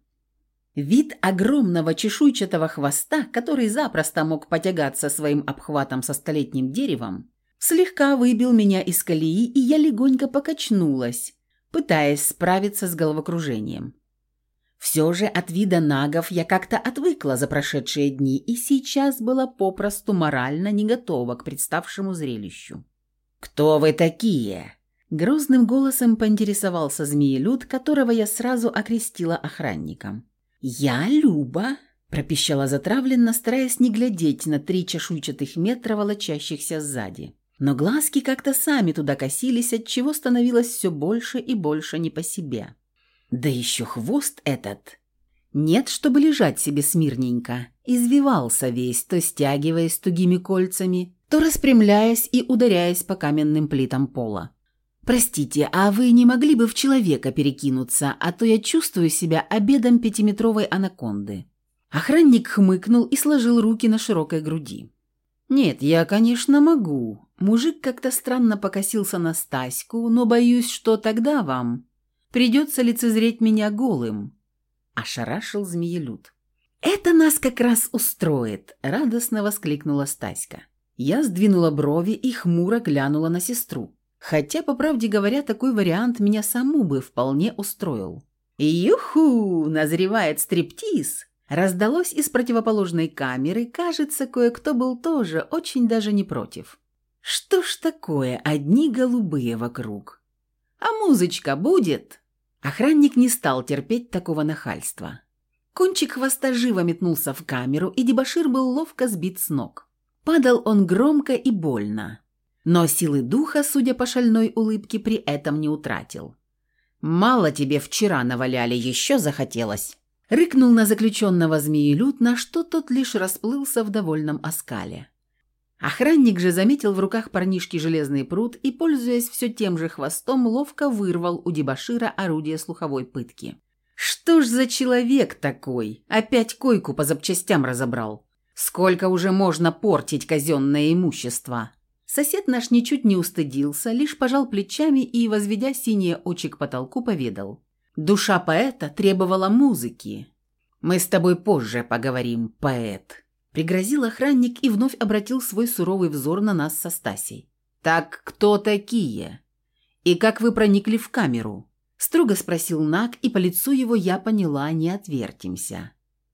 Вид огромного чешуйчатого хвоста, который запросто мог потягаться своим обхватом со столетним деревом, слегка выбил меня из колеи, и я легонько покачнулась, пытаясь справиться с головокружением. Все же от вида нагов я как-то отвыкла за прошедшие дни и сейчас была попросту морально не готова к представшему зрелищу. «Кто вы такие?» Грозным голосом поинтересовался змеелюд, которого я сразу окрестила охранником. «Я Люба», – пропищала затравленно, стараясь не глядеть на 3 чешуйчатых метра, волочащихся сзади. Но глазки как-то сами туда косились, отчего становилось все больше и больше не по себе. Да еще хвост этот. Нет, чтобы лежать себе смирненько. Извивался весь, то стягиваясь тугими кольцами, то распрямляясь и ударяясь по каменным плитам пола. «Простите, а вы не могли бы в человека перекинуться, а то я чувствую себя обедом 5-метровой анаконды». Охранник хмыкнул и сложил руки на широкой груди. «Нет, я, конечно, могу». Мужик как-то странно покосился на Стаську, но боюсь, что тогда вам придется лицезреть меня голым. Ошарашил змеелюд. «Это нас как раз устроит», – радостно воскликнула Стаська. Я сдвинула брови и хмуро глянула на сестру. Хотя, по правде говоря, такой вариант меня саму бы вполне устроил. «Юху! Назревает стриптиз!» Раздалось из противоположной камеры, кажется, кое-кто был тоже очень даже не против. «Что ж такое, одни голубые вокруг? А музычка будет?» Охранник не стал терпеть такого нахальства. Кончик хвоста живо метнулся в камеру, и дебошир был ловко сбит с ног. Падал он громко и больно, но силы духа, судя по шальной улыбке, при этом не утратил. «Мало тебе вчера наваляли, еще захотелось!» Рыкнул на заключенного змеелюд, на что тот лишь расплылся в довольном оскале. Охранник же заметил в руках парнишки железный прут и, пользуясь все тем же хвостом, ловко вырвал у дебошира орудие слуховой пытки. «Что ж за человек такой? Опять койку по запчастям разобрал. Сколько уже можно портить казенное имущество?» Сосед наш ничуть не устыдился, лишь пожал плечами и, возведя синие очи к потолку, поведал. «Душа поэта требовала музыки. Мы с тобой позже поговорим, поэт», — пригрозил охранник и вновь обратил свой суровый взор на нас со Стасей. «Так кто такие? И как вы проникли в камеру?» — строго спросил Наг, и по лицу его я поняла, не отвертимся.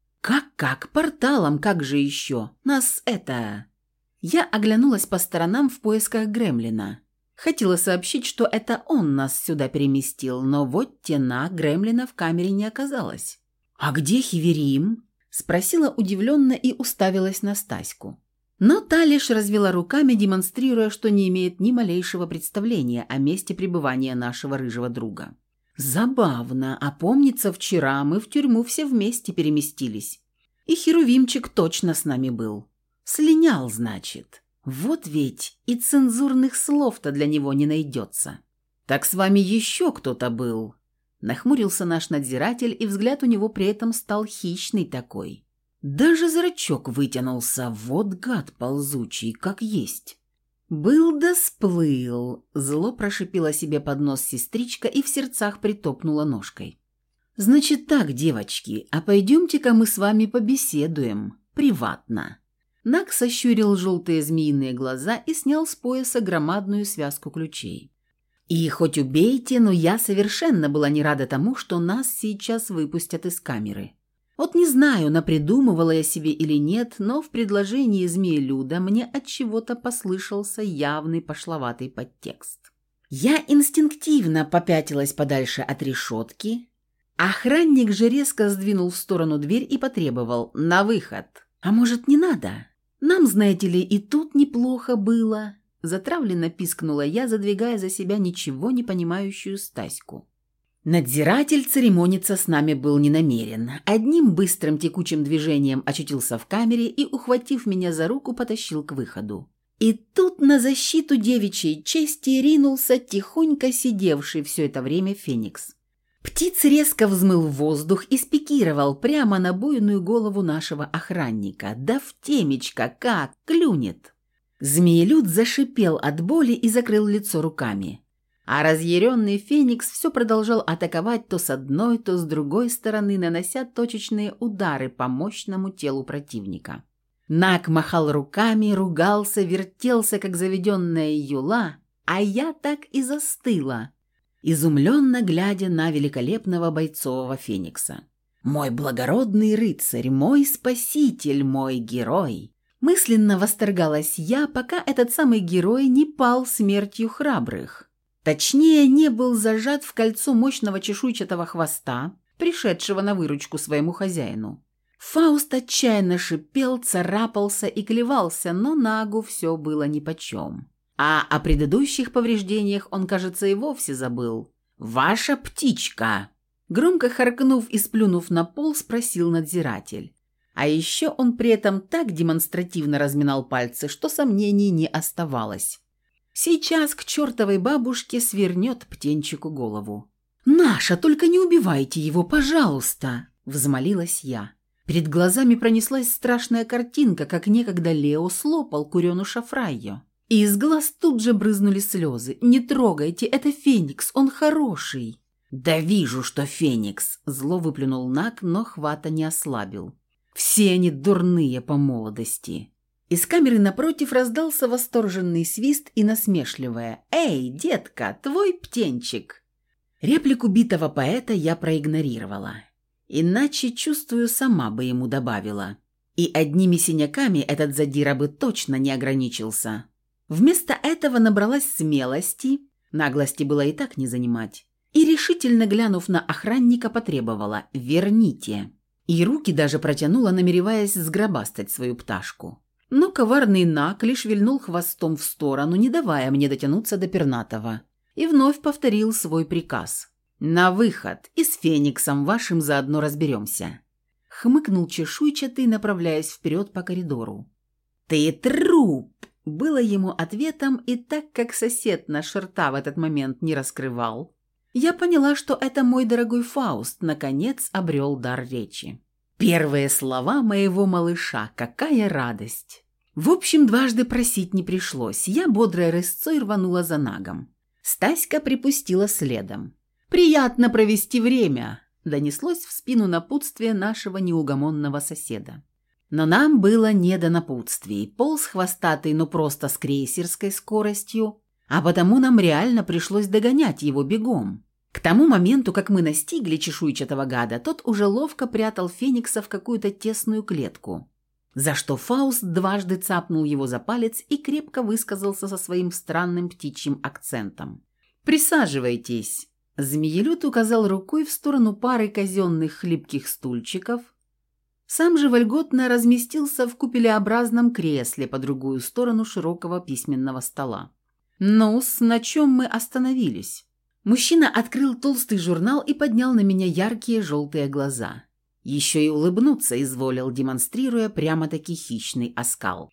«Как? Порталом, как же еще? Нас это...» Я оглянулась по сторонам в поисках Гремлина. Хотела сообщить, что это он нас сюда переместил, но вот тена Гремлина в камере не оказалось. «А где Хиверим?» – спросила удивленно и уставилась на Стаську. Но та лишь развела руками, демонстрируя, что не имеет ни малейшего представления о месте пребывания нашего рыжего друга. «Забавно, а помнится, вчера мы в тюрьму все вместе переместились. И Херувимчик точно с нами был. Слинял, значит. Вот ведь и цензурных слов-то для него не найдется. Так с вами еще кто-то был?» Нахмурился наш надзиратель, и взгляд у него при этом стал хищный такой. Даже зрачок вытянулся, вот гад ползучий, как есть. «Был да сплыл», – зло прошипела себе под нос сестричка и в сердцах притопнула ножкой. «Значит так, девочки, а пойдемте-ка мы с вами побеседуем, приватно». Наг сощурил желтые змеиные глаза и снял с пояса громадную связку ключей. И хоть убейте, но я совершенно была не рада тому, что нас сейчас выпустят из камеры. Вот не знаю, напридумывала я себе или нет, но в предложении змеелюда мне от чего-то послышался явный пошловатый подтекст. Я инстинктивно попятилась подальше от решетки. Охранник же резко сдвинул в сторону дверь и потребовал: «На выход!» «А может, не надо? Нам, знаете ли, и тут неплохо было», – затравленно пискнула я, задвигая за себя ничего не понимающую Стаську. Надзиратель церемониться с нами был не намерен. Одним быстрым текучим движением очутился в камере и, ухватив меня за руку, потащил к выходу. И тут на защиту девичьей чести ринулся тихонько сидевший все это время Феникс. Птиц резко взмыл в воздух и спикировал прямо на буйную голову нашего охранника. Да в темечко как клюнет! Змеелюд зашипел от боли и закрыл лицо руками. А разъяренный Феникс все продолжал атаковать то с одной, то с другой стороны, нанося точечные удары по мощному телу противника. Наг махал руками, ругался, вертелся, как заведенная юла, а я так и застыла, изумленно глядя на великолепного бойцового Феникса. «Мой благородный рыцарь, мой спаситель, мой герой!» Мысленно восторгалась я, пока этот самый герой не пал смертью храбрых. Точнее, не был зажат в кольцо мощного чешуйчатого хвоста, пришедшего на выручку своему хозяину. Фауст отчаянно шипел, царапался и клевался, но Нагу все было нипочем. А о предыдущих повреждениях он, кажется, и вовсе забыл. «Ваша птичка!» Громко харкнув и сплюнув на пол, спросил надзиратель. А еще он при этом так демонстративно разминал пальцы, что сомнений не оставалось. Сейчас к чертовой бабушке свернет птенчику голову. «Наша, только не убивайте его, пожалуйста!» – взмолилась я. Перед глазами пронеслась страшная картинка, как некогда Лео слопал куренуша Фрайо. И из глаз тут же брызнули слезы. «Не трогайте, это Феникс, он хороший!» «Да вижу, что Феникс!» – зло выплюнул Наг, но хвата не ослабил. «Все они дурные по молодости!» Из камеры напротив раздался восторженный свист и насмешливое: «Эй, детка, твой птенчик!» Реплику битого поэта я проигнорировала. Иначе, чувствую, сама бы ему добавила. И одними синяками этот задира бы точно не ограничился. Вместо этого набралась смелости, наглости было и так не занимать, и, решительно глянув на охранника, потребовала «верните». И руки даже протянула, намереваясь сгробастать свою пташку. Но коварный Наг лишь вильнул хвостом в сторону, не давая мне дотянуться до пернатого, и вновь повторил свой приказ. «На выход, и с Фениксом вашим заодно разберемся». Хмыкнул чешуйчатый, направляясь вперед по коридору. «Ты труп!» было ему ответом, и так как сосед наш рта в этот момент не раскрывал, я поняла, что это мой дорогой Фауст наконец обрел дар речи. Первые слова моего малыша, какая радость! В общем, дважды просить не пришлось, я бодрой рысцой рванула за Нагом. Стаська припустила следом. «Приятно провести время!» донеслось в спину напутствие нашего неугомонного соседа. Но нам было не до напутствий. Полз хвостатый, но просто с крейсерской скоростью, а потому нам реально пришлось догонять его бегом. К тому моменту, как мы настигли чешуйчатого гада, тот уже ловко прятал Феникса в какую-то тесную клетку, за что Фауст дважды цапнул его за палец и крепко высказался со своим странным птичьим акцентом. «Присаживайтесь». Змеелюд указал рукой в сторону пары казенных хлипких стульчиков. Сам же вольготно разместился в купелеобразном кресле по другую сторону широкого письменного стола. «Ну-с, на чем мы остановились?» Мужчина открыл толстый журнал и поднял на меня яркие желтые глаза. Еще и улыбнуться изволил, демонстрируя прямо-таки хищный оскал.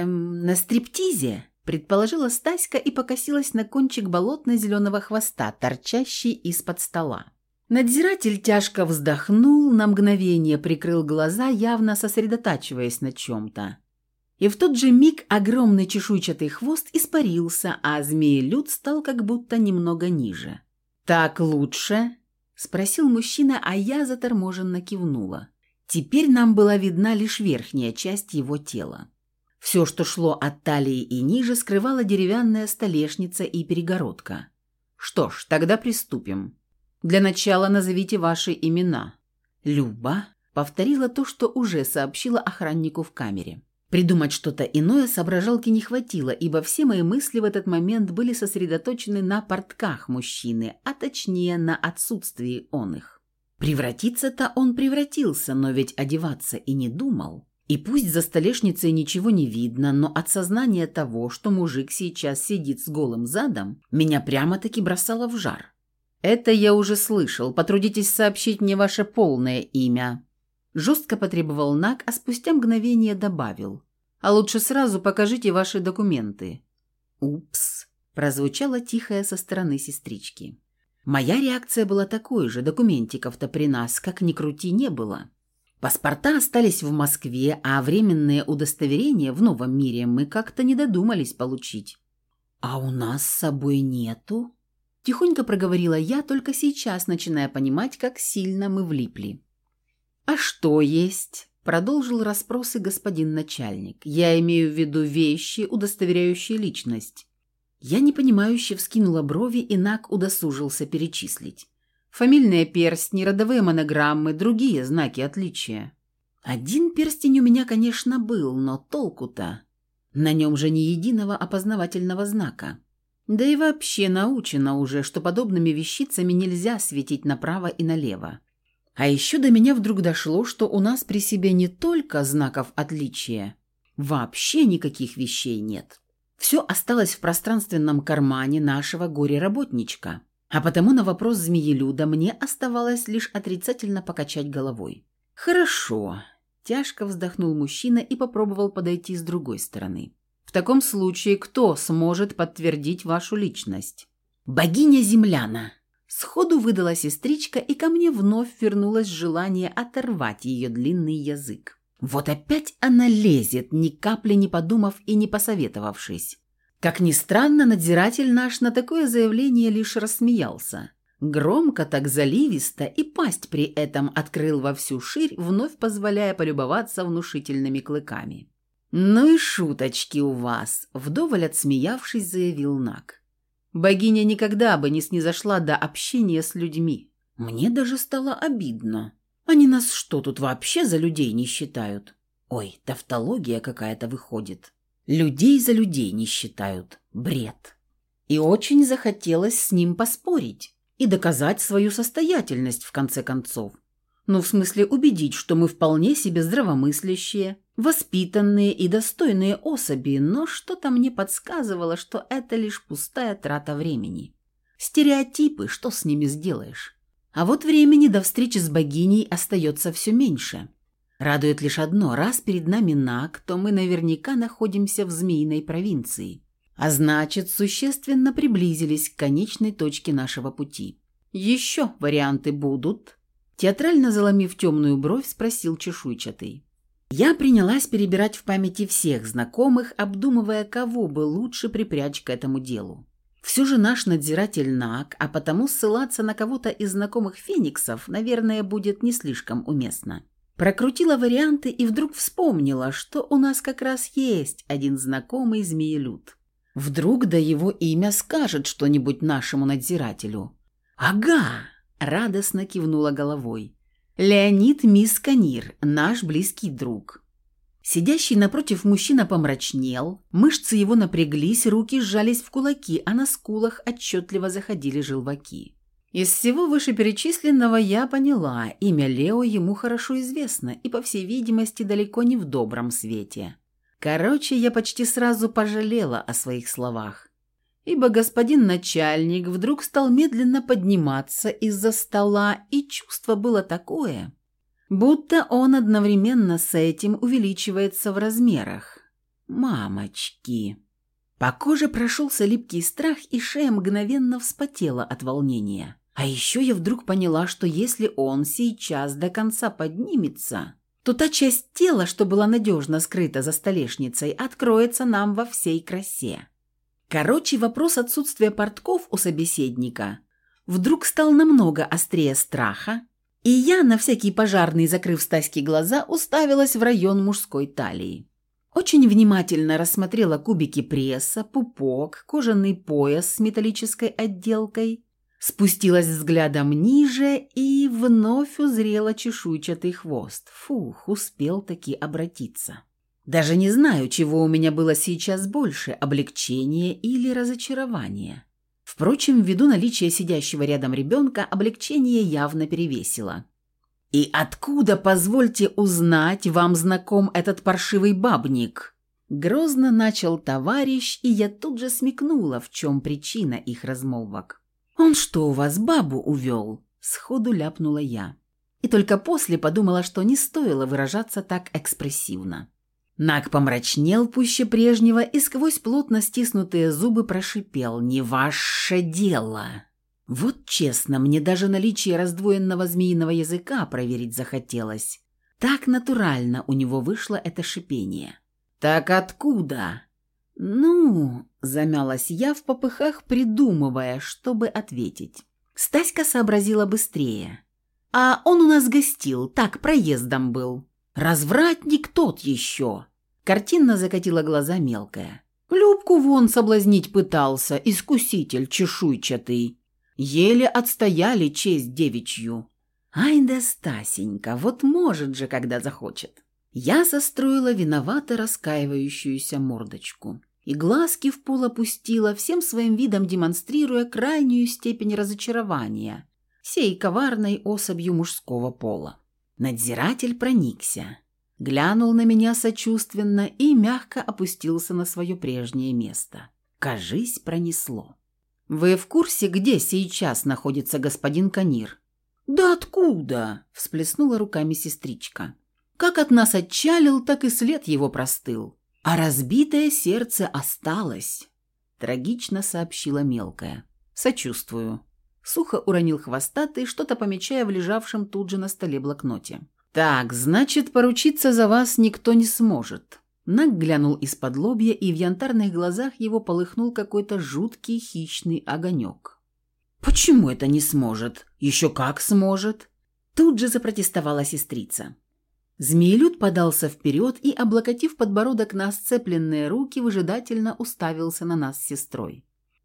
На стриптизе?» предположила Стаська и покосилась на кончик болотно-зеленого хвоста, торчащий из-под стола. Надзиратель тяжко вздохнул, на мгновение прикрыл глаза, явно сосредотачиваясь на чем-то. И в тот же миг огромный чешуйчатый хвост испарился, а змеелюд стал как будто немного ниже. «Так лучше?» – спросил мужчина, а я заторможенно кивнула. Теперь нам была видна лишь верхняя часть его тела. Все, что шло от талии и ниже, скрывала деревянная столешница и перегородка. «Что ж, тогда приступим. Для начала назовите ваши имена». «Люба» повторила то, что уже сообщила охраннику в камере. Придумать что-то иное соображалки не хватило, ибо все мои мысли в этот момент были сосредоточены на портках мужчины, а точнее на отсутствии он их. Превратиться-то он превратился, но ведь одеваться и не думал. И пусть за столешницей ничего не видно, но от сознания того, что мужик сейчас сидит с голым задом, меня прямо-таки бросало в жар. «Это я уже слышал. Потрудитесь сообщить мне ваше полное имя». Жестко потребовал Наг, а спустя мгновение добавил. «А лучше сразу покажите ваши документы». «Упс», – прозвучало тихое со стороны сестрички. Моя реакция была такой же, документиков-то при нас, как ни крути, не было. Паспорта остались в Москве, а временные удостоверения в новом мире мы как-то не додумались получить. «А у нас с собой нету?» – тихонько проговорила я, только сейчас начиная понимать, как сильно мы влипли. «А что есть?» – продолжил расспросы господин начальник. «Я имею в виду вещи, удостоверяющие личность». Я непонимающе вскинула брови, и Наг удосужился перечислить. Фамильные перстни, родовые монограммы, другие знаки отличия. Один перстень у меня, конечно, был, но толку-то? На нем же ни единого опознавательного знака. Да и вообще научено уже, что подобными вещицами нельзя светить направо и налево. А еще до меня вдруг дошло, что у нас при себе не только знаков отличия, вообще никаких вещей нет. Все осталось в пространственном кармане нашего горе-работничка. А потому на вопрос змеелюда мне оставалось лишь отрицательно покачать головой. «Хорошо», – тяжко вздохнул мужчина и попробовал подойти с другой стороны. «В таком случае кто сможет подтвердить вашу личность?» «Богиня Земляна», – сходу выдала сестричка, и ко мне вновь вернулось желание оторвать ее длинный язык. Вот опять она лезет, ни капли не подумав и не посоветовавшись. Как ни странно, надзиратель наш на такое заявление лишь рассмеялся. Громко, так заливисто, и пасть при этом открыл во всю ширь, вновь позволяя полюбоваться внушительными клыками. «Ну и шуточки у вас», – вдоволь отсмеявшись, заявил Наг. Богиня никогда бы не снизошла до общения с людьми. Мне даже стало обидно. Они нас что, тут вообще за людей не считают? Ой, тавтология какая-то выходит. Людей за людей не считают. Бред. И очень захотелось с ним поспорить и доказать свою состоятельность в конце концов. Ну, в смысле убедить, что мы вполне себе здравомыслящие, воспитанные и достойные особи, но что-то мне подсказывало, что это лишь пустая трата времени. Стереотипы, что с ними сделаешь? А вот времени до встречи с богиней остается все меньше. Радует лишь одно: раз перед нами Наг, то мы наверняка находимся в Змеиной провинции. А значит, существенно приблизились к конечной точке нашего пути. Еще варианты будут? Театрально заломив темную бровь, спросил чешуйчатый. Я принялась перебирать в памяти всех знакомых, обдумывая, кого бы лучше припрячь к этому делу. Все же наш надзиратель Наг, а потому ссылаться на кого-то из знакомых фениксов, наверное, будет не слишком уместно. Прокрутила варианты и вдруг вспомнила, что у нас как раз есть один знакомый змеелюд. Вдруг да его имя скажет что-нибудь нашему надзирателю. «Ага!» – радостно кивнула головой. «Леонид Мисканир, наш близкий друг». Сидящий напротив мужчина помрачнел, мышцы его напряглись, руки сжались в кулаки, а на скулах отчетливо заходили желваки. Из всего вышеперечисленного я поняла, имя Лео ему хорошо известно и, по всей видимости, далеко не в добром свете. Короче, я почти сразу пожалела о своих словах, ибо господин начальник вдруг стал медленно подниматься из-за стола, и чувство было такое, будто он одновременно с этим увеличивается в размерах. Мамочки! По коже прошелся липкий страх, и шея мгновенно вспотела от волнения. А еще я вдруг поняла, что если он сейчас до конца поднимется, то та часть тела, что была надежно скрыта за столешницей, откроется нам во всей красе. Короче, вопрос отсутствия портков у собеседника вдруг стал намного острее страха, и я, на всякий пожарный, закрыв Стаське глаза, уставилась в район мужской талии. Очень внимательно рассмотрела кубики пресса, пупок, кожаный пояс с металлической отделкой, спустилась взглядом ниже и вновь узрела чешуйчатый хвост. Фух, успел таки обратиться. Даже не знаю, чего у меня было сейчас больше – облегчение или разочарование. Впрочем, ввиду наличия сидящего рядом ребенка, облегчение явно перевесило. «И откуда, позвольте узнать, вам знаком этот паршивый бабник?» Грозно начал товарищ, и я тут же смекнула, в чем причина их размолвок. «Он что, у вас бабу увел?» – сходу ляпнула я. И только после подумала, что не стоило выражаться так экспрессивно. Наг помрачнел пуще прежнего и сквозь плотно стиснутые зубы прошипел: «Не ваше дело!» Вот честно, мне даже наличие раздвоенного змеиного языка проверить захотелось. Так натурально у него вышло это шипение. «Так откуда?» «Ну...» – замялась я в попыхах, придумывая, чтобы ответить. Стаська сообразила быстрее. «А он у нас гостил, так, проездом был. Развратник тот еще!» Картинно закатила глаза мелкая. «Любку вон соблазнить пытался, искуситель чешуйчатый. Еле отстояли честь девичью». «Ай да Стасенька, вот может же, когда захочет». Я состроила виновато раскаивающуюся мордочку и глазки в пол опустила, всем своим видом демонстрируя крайнюю степень разочарования сей коварной особью мужского пола. Надзиратель проникся, глянул на меня сочувственно и мягко опустился на свое прежнее место. Кажись, пронесло. «Вы в курсе, где сейчас находится господин Канир?» «Да откуда?» – всплеснула руками сестричка. «Как от нас отчалил, так и след его простыл. А разбитое сердце осталось», – трагично сообщила мелкая. «Сочувствую». Сухо уронил хвостатый, что-то помечая в лежавшем тут же на столе блокноте. «Так, значит, поручиться за вас никто не сможет». Наг глянул из-под лобья, и в янтарных глазах его полыхнул какой-то жуткий хищный огонек. «Почему это не сможет? Еще как сможет!» Тут же запротестовала сестрица. Змеелюд подался вперед и, облокотив подбородок на сцепленные руки, выжидательно уставился на нас с сестрой.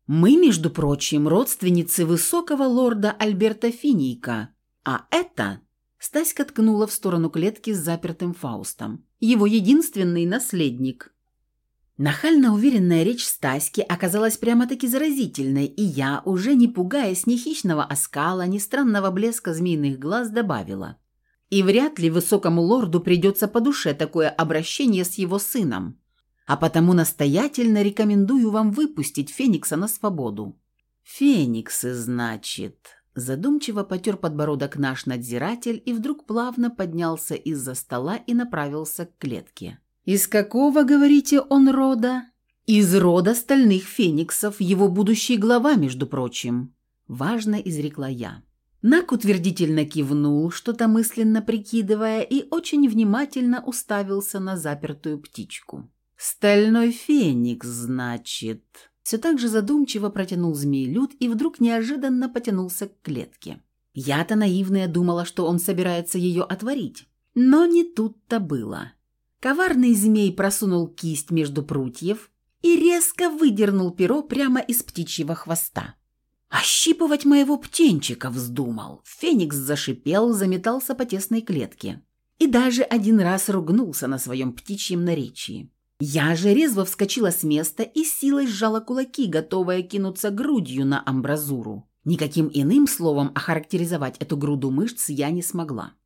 Мы, между прочим, родственницы высокого лорда Альберта Финийка, а это...» Стаська ткнула в сторону клетки с запертым Фаустом. «Его единственный наследник». Нахально уверенная речь Стаськи оказалась прямо-таки заразительной, и я, уже не пугаясь ни хищного оскала, ни странного блеска змеиных глаз, добавила: «И вряд ли высокому лорду придется по душе такое обращение с его сыном, а потому настоятельно рекомендую вам выпустить Феникса на свободу». «Фениксы, значит...» Задумчиво потер подбородок наш надзиратель и вдруг плавно поднялся из-за стола и направился к клетке. «Из какого, говорите, он рода?» «Из рода стальных фениксов, его будущий глава, между прочим», – важно изрекла я. Нак утвердительно кивнул, что-то мысленно прикидывая, и очень внимательно уставился на запертую птичку. «Стальной феникс, значит...» Все так же задумчиво протянул змеелюд и вдруг неожиданно потянулся к клетке. Я-то наивная думала, что он собирается ее отворить. Но не тут-то было. Коварный змей просунул кисть между прутьев и резко выдернул перо прямо из птичьего хвоста. «Ощипывать моего птенчика вздумал!» Феникс зашипел, заметался по тесной клетке. И даже один раз ругнулся на своем птичьем наречии. Я же резво вскочила с места и силой сжала кулаки, готовая кинуться грудью на амбразуру. Никаким иным словом охарактеризовать эту груду мышц я не смогла.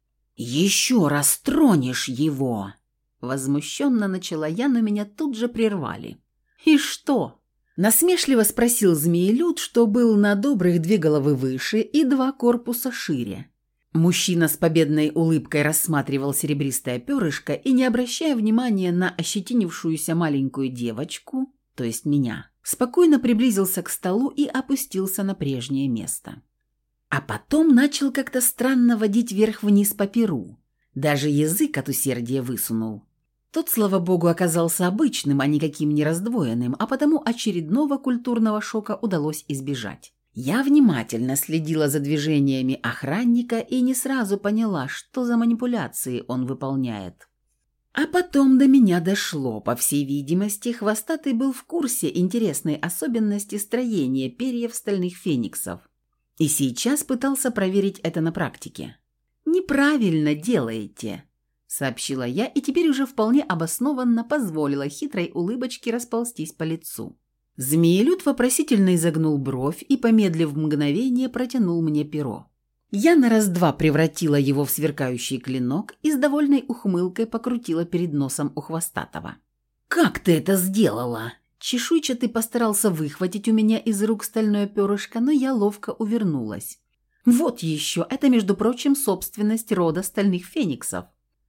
«Еще раз тронешь его!» Возмущенно начала я, но меня тут же прервали. «И что?» Насмешливо спросил змеелюд, что был на добрых 2 головы выше и 2 корпуса шире. Мужчина с победной улыбкой рассматривал серебристое перышко и, не обращая внимания на ощетинившуюся маленькую девочку, то есть меня, спокойно приблизился к столу и опустился на прежнее место. А потом начал как-то странно водить вверх-вниз по перу. Даже язык от усердия высунул. Тот, слава богу, оказался обычным, а никаким не раздвоенным, а потому очередного культурного шока удалось избежать. Я внимательно следила за движениями охранника и не сразу поняла, что за манипуляции он выполняет. А потом до меня дошло. По всей видимости, хвостатый был в курсе интересной особенности строения перьев стальных фениксов и сейчас пытался проверить это на практике. «Неправильно делаете», – сообщила я и теперь уже вполне обоснованно позволила хитрой улыбочке расползтись по лицу. Змеелюд вопросительно изогнул бровь и, помедлив мгновение, протянул мне перо. Я на раз-два превратила его в сверкающий клинок и с довольной ухмылкой покрутила перед носом у хвостатого. «Как ты это сделала?» Чешуйчатый постарался выхватить у меня из рук стальное перышко, но я ловко увернулась. «Вот еще, это, между прочим, собственность рода стальных фениксов».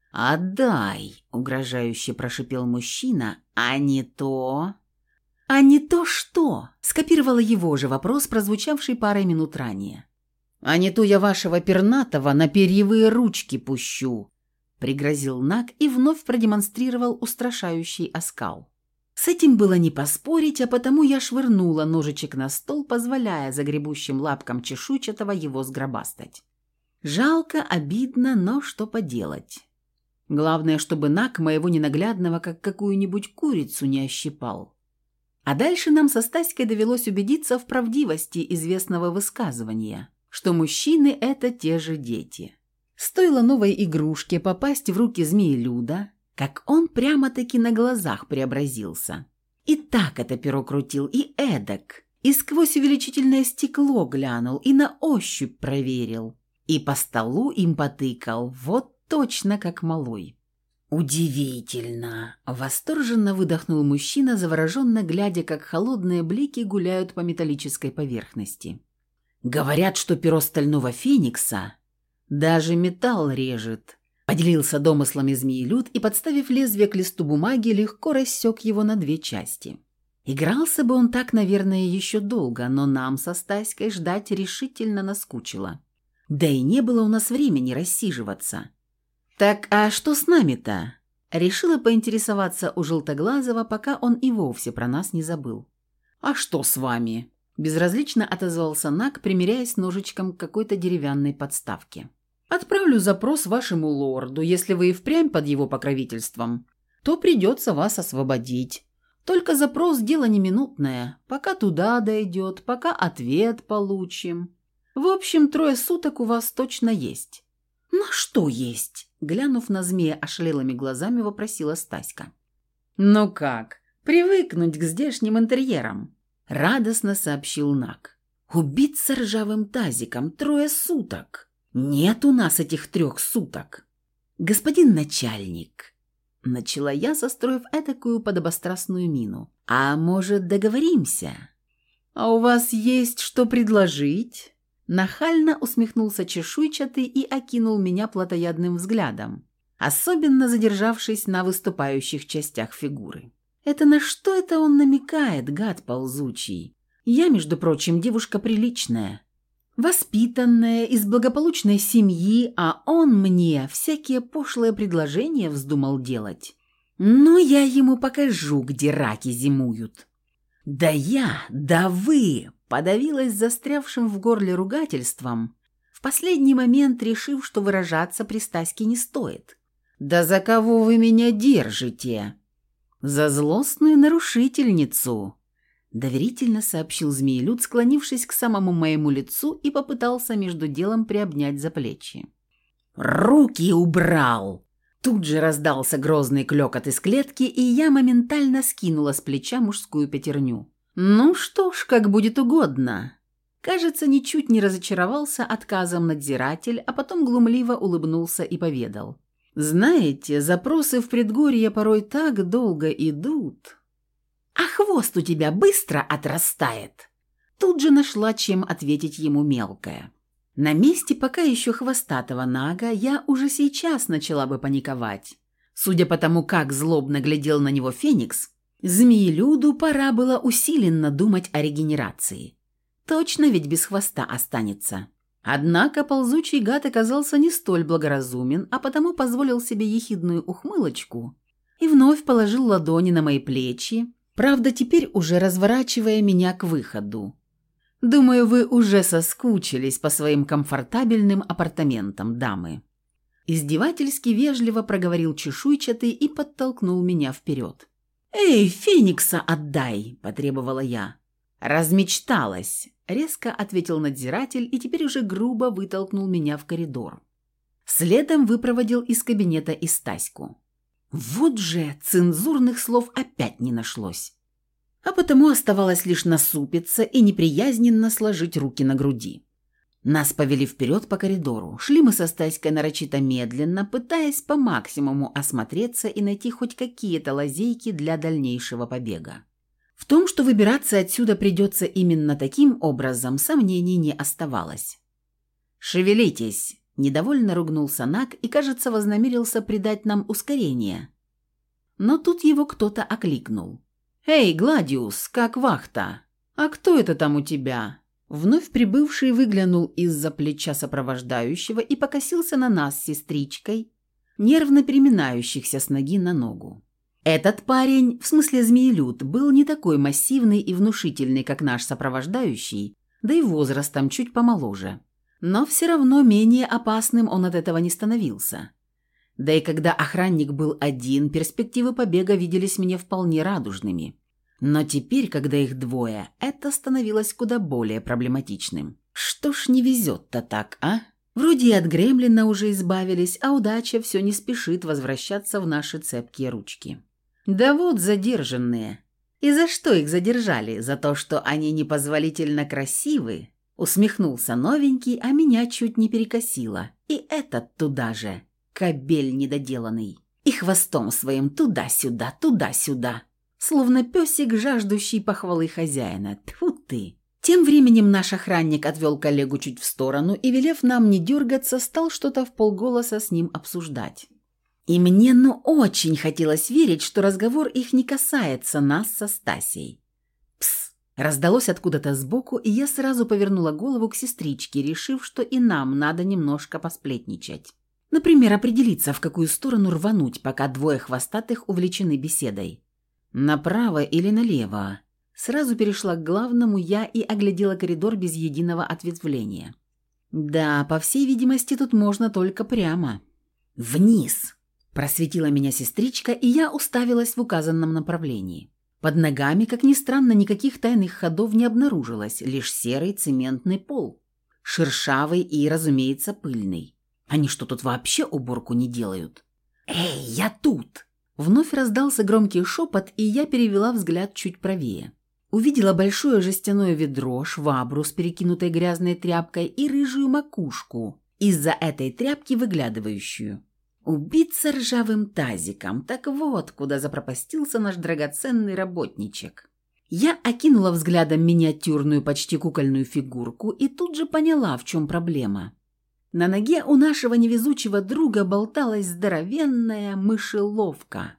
«Отдай!» – угрожающе прошипел мужчина, – «а не то...» «А не то что?» – скопировала его же вопрос, прозвучавший парой минут ранее. «А не то я вашего пернатого на перьевые ручки пущу», – пригрозил Наг и вновь продемонстрировал устрашающий оскал. С этим было не поспорить, а потому я швырнула ножичек на стол, позволяя загребущим лапкам чешуйчатого его сгробастать. Жалко, обидно, но что поделать. Главное, чтобы Наг моего ненаглядного как какую-нибудь курицу не ощипал. А дальше нам со Стаськой довелось убедиться в правдивости известного высказывания, что мужчины – это те же дети. Стоило новой игрушке попасть в руки змеелюда, как он прямо-таки на глазах преобразился. И так это перо крутил, и эдак, и сквозь увеличительное стекло глянул, и на ощупь проверил, и по столу им потыкал, вот точно как малой. «Удивительно!» – восторженно выдохнул мужчина, завороженно глядя, как холодные блики гуляют по металлической поверхности. «Говорят, что перо стального феникса даже металл режет», – поделился домыслами змеелюд и, подставив лезвие к листу бумаги, легко рассек его на 2 части. Игрался бы он так, наверное, еще долго, но нам со Стаськой ждать решительно наскучило. Да и не было у нас времени рассиживаться. «Так, а что с нами-то?» Решила поинтересоваться у Желтоглазого, пока он и вовсе про нас не забыл. «А что с вами?» Безразлично отозвался Наг, примеряясь ножичком к какой-то деревянной подставке. «Отправлю запрос вашему лорду. Если вы и впрямь под его покровительством, то придется вас освободить. Только запрос – дело не минутное. Пока туда дойдет, пока ответ получим. В общем, 3 суток у вас точно есть». «На что есть?» – глянув на змея ошалелыми глазами, вопросила Стаська. «Ну как, привыкнуть к здешним интерьерам?» – радостно сообщил Наг. «Убиться ржавым тазиком 3 суток. Нет у нас этих 3 суток». «Господин начальник», – начала я, состроив этакую подобострастную мину. «А может, договоримся?» «А у вас есть что предложить?» Нахально усмехнулся чешуйчатый и окинул меня плотоядным взглядом, особенно задержавшись на выступающих частях фигуры. «Это на что это он намекает, гад ползучий? Я, между прочим, девушка приличная, воспитанная, из благополучной семьи, а он мне всякие пошлые предложения вздумал делать. Ну, я ему покажу, где раки зимуют». Да вы!» Подавилась застрявшим в горле ругательством, в последний момент решив, что выражаться при Стаське не стоит. «Да за кого вы меня держите?» «За злостную нарушительницу», – доверительно сообщил Змеелюд, склонившись к самому моему лицу и попытался между делом приобнять за плечи. «Руки убрал!» Тут же раздался грозный клёкот из клетки, и я моментально скинула с плеча мужскую пятерню. «Ну что ж, как будет угодно». Кажется, ничуть не разочаровался отказом надзиратель, а потом глумливо улыбнулся и поведал. «Знаете, запросы в предгорье порой так долго идут». «А хвост у тебя быстро отрастает?» Тут же нашла, чем ответить ему мелкая. На месте пока еще хвостатого Нага я уже сейчас начала бы паниковать. Судя по тому, как злобно глядел на него Феникс, Змеелюду пора было усиленно думать о регенерации. Точно ведь без хвоста останется. Однако ползучий гад оказался не столь благоразумен, а потому позволил себе ехидную ухмылочку и вновь положил ладони на мои плечи, правда, теперь уже разворачивая меня к выходу. «Думаю, вы уже соскучились по своим комфортабельным апартаментам, дамы». Издевательски вежливо проговорил чешуйчатый и подтолкнул меня вперед. «Эй, Феникса отдай!» – потребовала я. «Размечталась!» – резко ответил надзиратель и теперь уже грубо вытолкнул меня в коридор. Следом выпроводил из кабинета и Стаську. Вот же цензурных слов опять не нашлось. А потому оставалось лишь насупиться и неприязненно сложить руки на груди. Нас повели вперед по коридору. Шли мы со Стаськой нарочито медленно, пытаясь по максимуму осмотреться и найти хоть какие-то лазейки для дальнейшего побега. В том, что выбираться отсюда придется именно таким образом, сомнений не оставалось. «Шевелитесь!» – недовольно ругнулся Наг и, кажется, вознамерился придать нам ускорение. Но тут его кто-то окликнул. «Эй, Гладиус, как вахта? А кто это там у тебя?» Вновь прибывший выглянул из-за плеча сопровождающего и покосился на нас с сестричкой, нервно переминающихся с ноги на ногу. Этот парень, в смысле Змеелюд, был не такой массивный и внушительный, как наш сопровождающий, да и возрастом чуть помоложе. Но все равно менее опасным он от этого не становился. Да и когда охранник был один, перспективы побега виделись мне вполне радужными. Но теперь, когда их 2, это становилось куда более проблематичным. Что ж не везет-то так, а? Вроде и от гремлина уже избавились, а удача все не спешит возвращаться в наши цепкие ручки. Да вот задержанные. И за что их задержали? За то, что они непозволительно красивы? Усмехнулся новенький, а меня чуть не перекосило. И этот туда же. Кобель недоделанный. И хвостом своим туда-сюда, туда-сюда. Словно песик, жаждущий похвалы хозяина. Тьфу ты! Тем временем наш охранник отвел коллегу чуть в сторону и, велев нам не дергаться, стал что-то вполголоса с ним обсуждать. И мне очень хотелось верить, что разговор их не касается нас со Стасей. «Пс!» – раздалось откуда-то сбоку, и я сразу повернула голову к сестричке, решив, что и нам надо немножко посплетничать. Например, определиться, в какую сторону рвануть, пока 2 хвостатых увлечены беседой. Направо или налево? Сразу перешла к главному я и оглядела коридор без единого ответвления. Да, по всей видимости, тут можно только прямо. «Вниз!» – просветила меня сестричка, и я уставилась в указанном направлении. Под ногами, как ни странно, никаких тайных ходов не обнаружилось, лишь серый цементный пол. Шершавый и, разумеется, пыльный. Они что, тут вообще уборку не делают? «Эй, я тут!» Вновь раздался громкий шепот, и я перевела взгляд чуть правее. Увидела большое жестяное ведро, швабру с перекинутой грязной тряпкой и рыжую макушку, из-за этой тряпки выглядывающую. Убиться ржавым тазиком, так вот, куда запропастился наш драгоценный работничек. Я окинула взглядом миниатюрную, почти кукольную фигурку и тут же поняла, в чем проблема. На ноге у нашего невезучего друга болталась здоровенная мышеловка.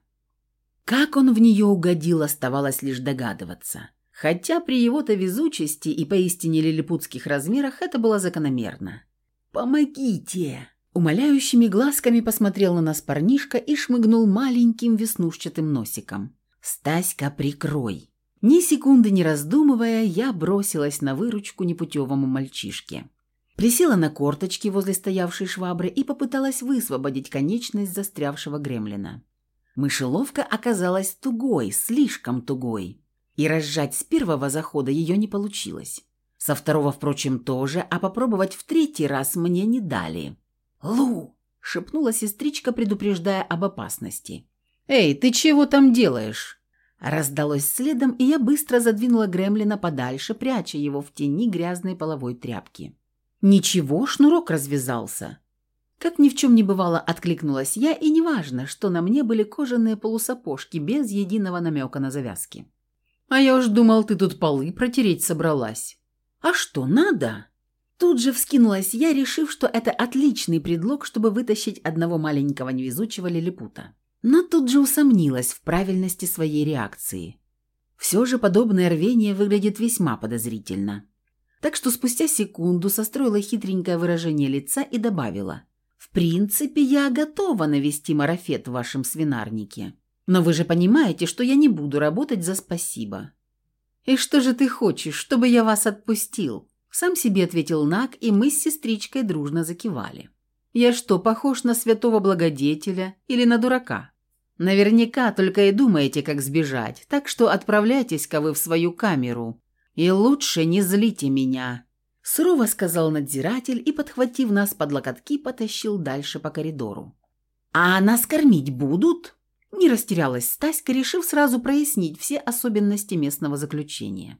Как он в нее угодил, оставалось лишь догадываться. Хотя при его-то везучести и поистине лилипутских размерах это было закономерно. «Помогите!» Умоляющими глазками посмотрел на нас парнишка и шмыгнул маленьким веснушчатым носиком. «Стаська, прикрой!» Ни секунды не раздумывая, я бросилась на выручку непутевому мальчишке. Присела на корточки возле стоявшей швабры и попыталась высвободить конечность застрявшего гремлина. Мышеловка оказалась тугой, слишком тугой, и разжать с первого захода ее не получилось. Со второго, впрочем, тоже, а попробовать в третий раз мне не дали. «Лу!» – шепнула сестричка, предупреждая об опасности. «Эй, ты чего там делаешь?» Раздалось следом, и я быстро задвинула гремлина подальше, пряча его в тени грязной половой тряпки. «Ничего, шнурок развязался». Как ни в чем не бывало, откликнулась я, и неважно, что на мне были кожаные полусапожки без единого намека на завязки. «А я уж думал, ты тут полы протереть собралась». «А что, надо?» Тут же вскинулась я, решив, что это отличный предлог, чтобы вытащить одного маленького невезучего лилипута. Но тут же усомнилась в правильности своей реакции. Все же подобное рвение выглядит весьма подозрительно. Так что спустя секунду состроила хитренькое выражение лица и добавила: «В принципе, я готова навести марафет в вашем свинарнике. Но вы же понимаете, что я не буду работать за спасибо». «И что же ты хочешь, чтобы я вас отпустил?» Сам себе ответил Наг, и мы с сестричкой дружно закивали. «Я что, похож на святого благодетеля или на дурака? Наверняка только и думаете, как сбежать, так что отправляйтесь-ка вы в свою камеру. И лучше не злите меня», – сурово сказал надзиратель и, подхватив нас под локотки, потащил дальше по коридору. «А нас кормить будут?» – не растерялась Стаська, решив сразу прояснить все особенности местного заключения.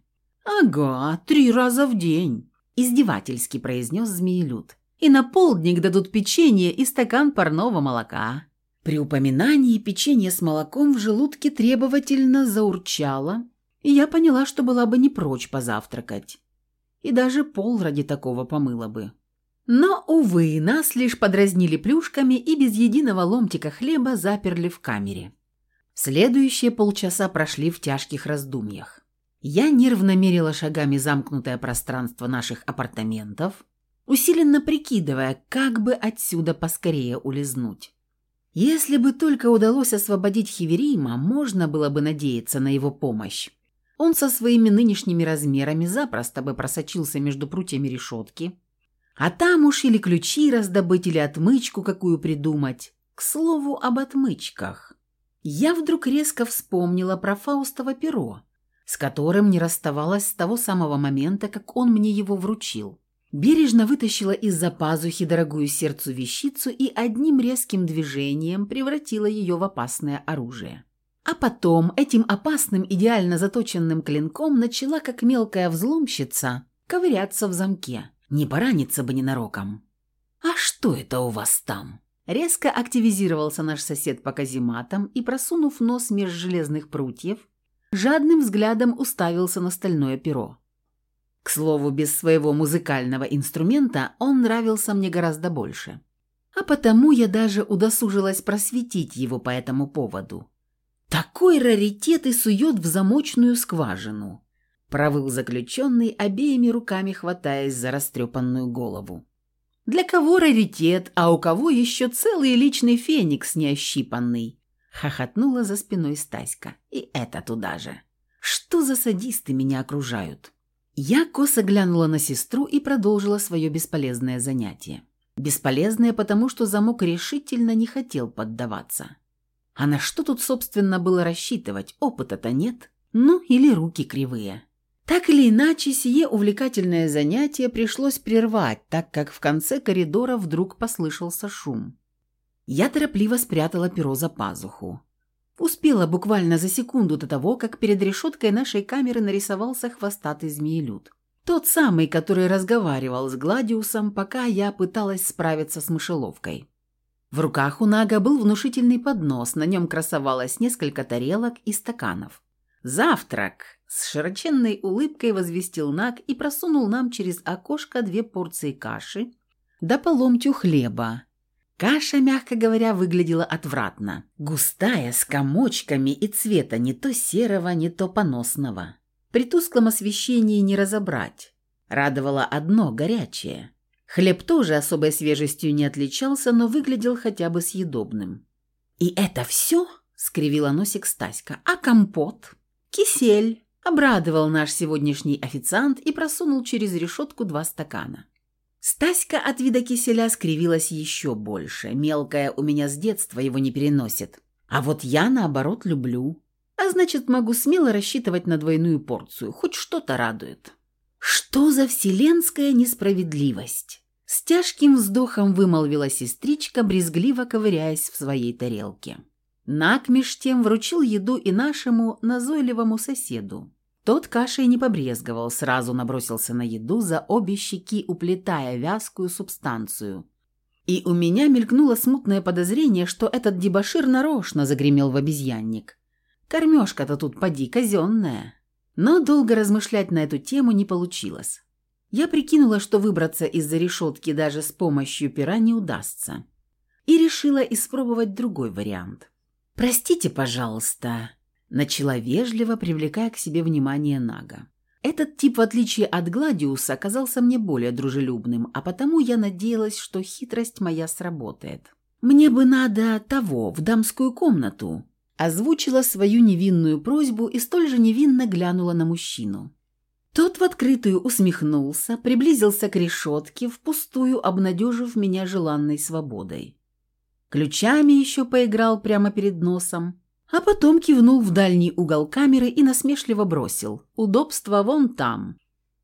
«Ага, 3 раза в день», – издевательски произнес Змеелюд. «И на полдник дадут печенье и стакан парного молока». При упоминании печенья с молоком в желудке требовательно заурчало, и я поняла, что была бы не прочь позавтракать. И даже пол ради такого помыла бы. Но, увы, нас лишь подразнили плюшками и без единого ломтика хлеба заперли в камере. Следующие полчаса прошли в тяжких раздумьях. Я нервно мерила шагами замкнутое пространство наших апартаментов, усиленно прикидывая, как бы отсюда поскорее улизнуть. Если бы только удалось освободить Хеверима, можно было бы надеяться на его помощь. Он со своими нынешними размерами запросто бы просочился между прутьями решетки, а там уж или ключи раздобыть, или отмычку какую придумать. К слову об отмычках. Я вдруг резко вспомнила про Фаустово перо, с которым не расставалась с того самого момента, как он мне его вручил. Бережно вытащила из-за пазухи дорогую сердцу вещицу и одним резким движением превратила ее в опасное оружие. А потом этим опасным, идеально заточенным клинком начала, как мелкая взломщица, ковыряться в замке. Не пораниться бы ненароком. «А что это у вас там?» Резко активизировался наш сосед по казематам и, просунув нос меж железных прутьев, жадным взглядом уставился на стальное перо. К слову, без своего музыкального инструмента он нравился мне гораздо больше. А потому я даже удосужилась просветить его по этому поводу. «Такой раритет и сует в замочную скважину», – провыл заключенный, обеими руками хватаясь за растрепанную голову. «Для кого раритет, а у кого еще целый личный феникс неощипанный?» – хохотнула за спиной Стаська. «И это туда же. Что за садисты меня окружают?» Я косо глянула на сестру и продолжила свое бесполезное занятие. Бесполезное, потому что замок решительно не хотел поддаваться. А на что тут, собственно, было рассчитывать? Опыта-то нет. Ну, или руки кривые. Так или иначе, сие увлекательное занятие пришлось прервать, так как в конце коридора вдруг послышался шум. Я торопливо спрятала перо за пазуху. Успела буквально за секунду до того, как перед решеткой нашей камеры нарисовался хвостатый змеелюд. Тот самый, который разговаривал с Гладиусом, пока я пыталась справиться с мышеловкой. В руках у Нага был внушительный поднос, на нем красовалось несколько тарелок и стаканов. «Завтрак!» – с широченной улыбкой возвестил Наг и просунул нам через окошко 2 порции каши да по ломтю хлеба. Каша, мягко говоря, выглядела отвратно. Густая, с комочками и цвета не то серого, не то поносного. При тусклом освещении не разобрать. Радовало одно – горячее. Хлеб тоже особой свежестью не отличался, но выглядел хотя бы съедобным. «И это все?» – скривила носик Стаська. «А компот?» «Кисель», – обрадовал наш сегодняшний официант и просунул через решетку 2 стакана. Стаська от вида киселя скривилась еще больше. Мелкая у меня с детства его не переносит. А вот я, наоборот, люблю. А значит, могу смело рассчитывать на двойную порцию. Хоть что-то радует. Что за вселенская несправедливость? С тяжким вздохом вымолвила сестричка, брезгливо ковыряясь в своей тарелке. Наг меж тем вручил еду и нашему назойливому соседу. Тот кашей не побрезговал, сразу набросился на еду, за обе щеки уплетая вязкую субстанцию. И у меня мелькнуло смутное подозрение, что этот дебошир нарочно загремел в обезьянник. Кормежка-то тут поди казенная. Но долго размышлять на эту тему не получилось. Я прикинула, что выбраться из-за решетки даже с помощью пера не удастся. И решила испробовать другой вариант. «Простите, пожалуйста», – начала вежливо, привлекая к себе внимание Нага. Этот тип, в отличие от Гладиуса, оказался мне более дружелюбным, а потому я надеялась, что хитрость моя сработает. «Мне бы надо в дамскую комнату», – озвучила свою невинную просьбу и столь же невинно глянула на мужчину. Тот в открытую усмехнулся, приблизился к решетке, впустую обнадежив меня желанной свободой. Ключами еще поиграл прямо перед носом, а потом кивнул в дальний угол камеры и насмешливо бросил: «Удобство вон там».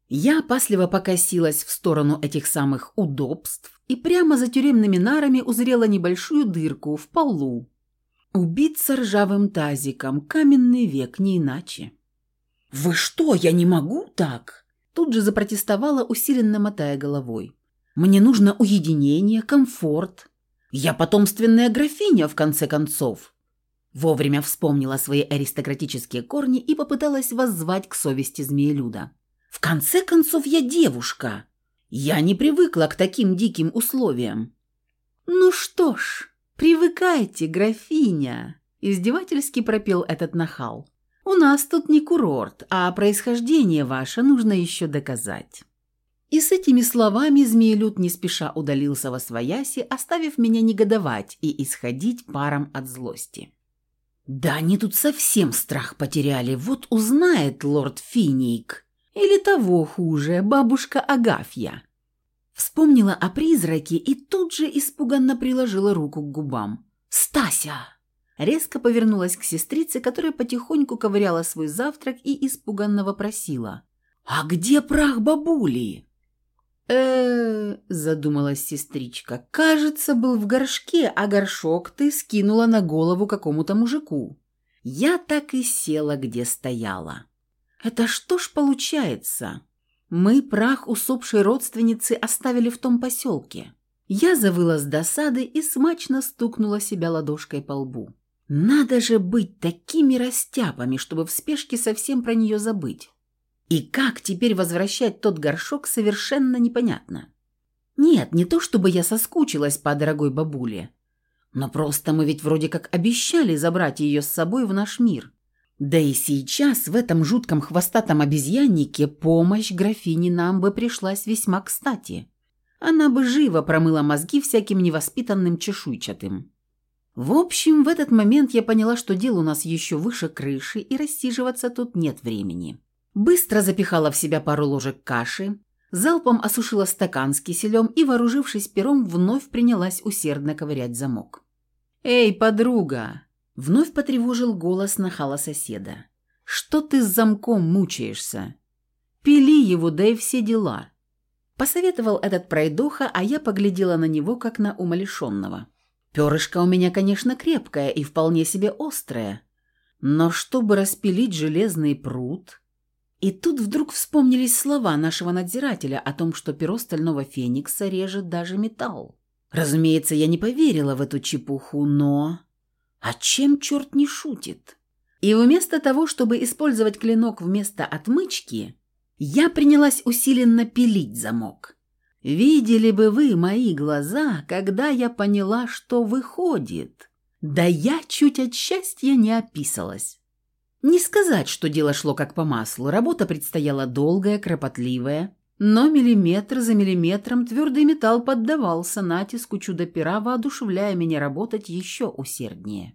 Я опасливо покосилась в сторону этих самых удобств и прямо за тюремными нарами узрела небольшую дырку в полу. Убиться ржавым тазиком, каменный век, не иначе. «Вы что, я не могу так?» Тут же запротестовала, усиленно мотая головой. «Мне нужно уединение, комфорт. Я потомственная графиня, в конце концов». Вовремя вспомнила свои аристократические корни и попыталась воззвать к совести змеелюда. «В конце концов, я девушка. Я не привыкла к таким диким условиям». «Ну что ж, привыкайте, графиня», – издевательски пропел этот нахал. «У нас тут не курорт, а происхождение ваше нужно еще доказать». И с этими словами змеелюд не спеша удалился восвояси, оставив меня негодовать и исходить паром от злости. «Да они тут совсем страх потеряли, вот узнает лорд Финик. Или того хуже, бабушка Агафья». Вспомнила о призраке и тут же испуганно приложила руку к губам. «Стася!» Резко повернулась к сестрице, которая потихоньку ковыряла свой завтрак и испуганно вопросила: «А где прах бабули?» Задумалась сестричка. «Кажется, был в горшке, а горшок ты скинула на голову какому-то мужику». Я так и села, где стояла. «Это что ж получается? Мы прах усопшей родственницы оставили в том поселке». Я завыла с досады и смачно стукнула себя ладошкой по лбу. Надо же быть такими растяпами, чтобы в спешке совсем про нее забыть. И как теперь возвращать тот горшок, совершенно непонятно. Нет, не то чтобы я соскучилась по дорогой бабуле, но просто мы ведь вроде как обещали забрать ее с собой в наш мир. Да и сейчас в этом жутком хвостатом обезьяннике помощь графине нам бы пришлась весьма кстати. Она бы живо промыла мозги всяким невоспитанным чешуйчатым. В общем, в этот момент я поняла, что дело у нас еще выше крыши, и рассиживаться тут нет времени. Быстро запихала в себя пару ложек каши, залпом осушила стакан с киселем и, вооружившись пером, вновь принялась усердно ковырять замок. «Эй, подруга!» – вновь потревожил голос нахала соседа. Что ты с замком мучаешься? Пили его, да и все дела». Посоветовал этот пройдоха, а я поглядела на него, как на умалишенного. Перышко у меня, конечно, крепкое и вполне себе острое, но чтобы распилить железный пруд... И тут вдруг вспомнились слова нашего надзирателя о том, что перо стального феникса режет даже металл. Разумеется, я не поверила в эту чепуху, но... А чем черт не шутит? И вместо того, чтобы использовать клинок вместо отмычки, я принялась усиленно пилить замок. Видели бы вы мои глаза, когда я поняла, что выходит. Да я чуть от счастья не описалась. Не сказать, что дело шло как по маслу, работа предстояла долгая, кропотливая, но миллиметр за миллиметром твердый металл поддавался натиску чудо-пера, воодушевляя меня работать еще усерднее.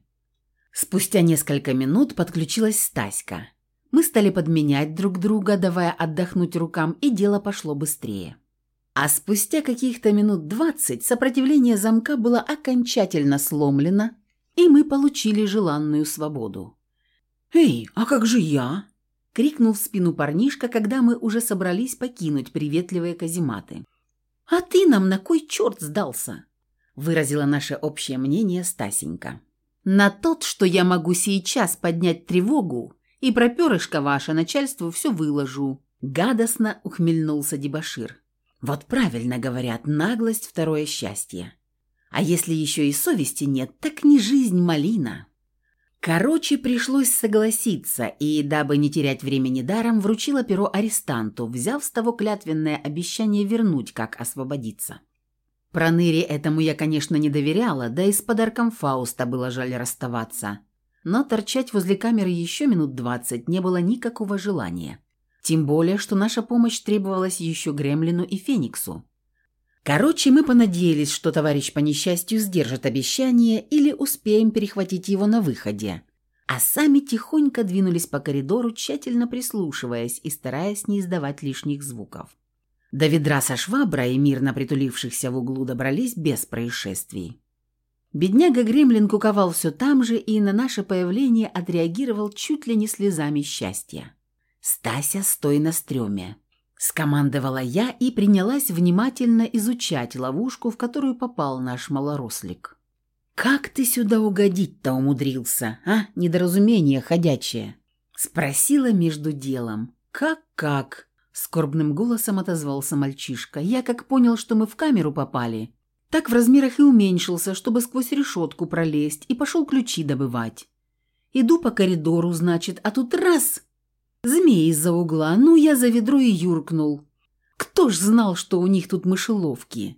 Спустя несколько минут подключилась Стаська. Мы стали подменять друг друга, давая отдохнуть рукам, и дело пошло быстрее. А спустя каких-то минут 20 сопротивление замка было окончательно сломлено, и мы получили желанную свободу. «Эй, а как же я?» — крикнул в спину парнишка, когда мы уже собрались покинуть приветливые казематы. «А ты нам на кой черт сдался?» — выразила наше общее мнение Стасенька. «На тот, что я могу сейчас поднять тревогу, и про перышко ваше начальству все выложу», — гадостно ухмыльнулся дебошир. «Вот правильно говорят, наглость — второе счастье. А если еще и совести нет, так не жизнь, малина». Короче, пришлось согласиться, и, дабы не терять времени даром, вручила перо арестанту, взяв с того клятвенное обещание вернуть, как освободиться. Проныре этому я, конечно, не доверяла, да и с подарком Фауста было жаль расставаться. Но торчать возле камеры еще минут 20 не было никакого желания. Тем более, что наша помощь требовалась еще Гремлину и Фениксу. Короче, мы понадеялись, что товарищ по несчастью сдержит обещание или успеем перехватить его на выходе, а сами тихонько двинулись по коридору, тщательно прислушиваясь и стараясь не издавать лишних звуков. До ведра со шваброй, мирно притулившихся в углу, добрались без происшествий. Бедняга Гремлин куковал все там же и на наше появление отреагировал чуть ли не слезами счастья. «Стася, стой на стреме!» Скомандовала я и принялась внимательно изучать ловушку, в которую попал наш малорослик. «Как ты сюда угодить-то умудрился, а, недоразумение ходячее?» Спросила между делом. «Как?» — скорбным голосом отозвался мальчишка. «Я как понял, что мы в камеру попали, так в размерах и уменьшился, чтобы сквозь решетку пролезть, и пошел ключи добывать. Иду по коридору, значит, а тут раз... Змей из-за угла, ну я за ведро и юркнул. Кто ж знал, что у них тут мышеловки?»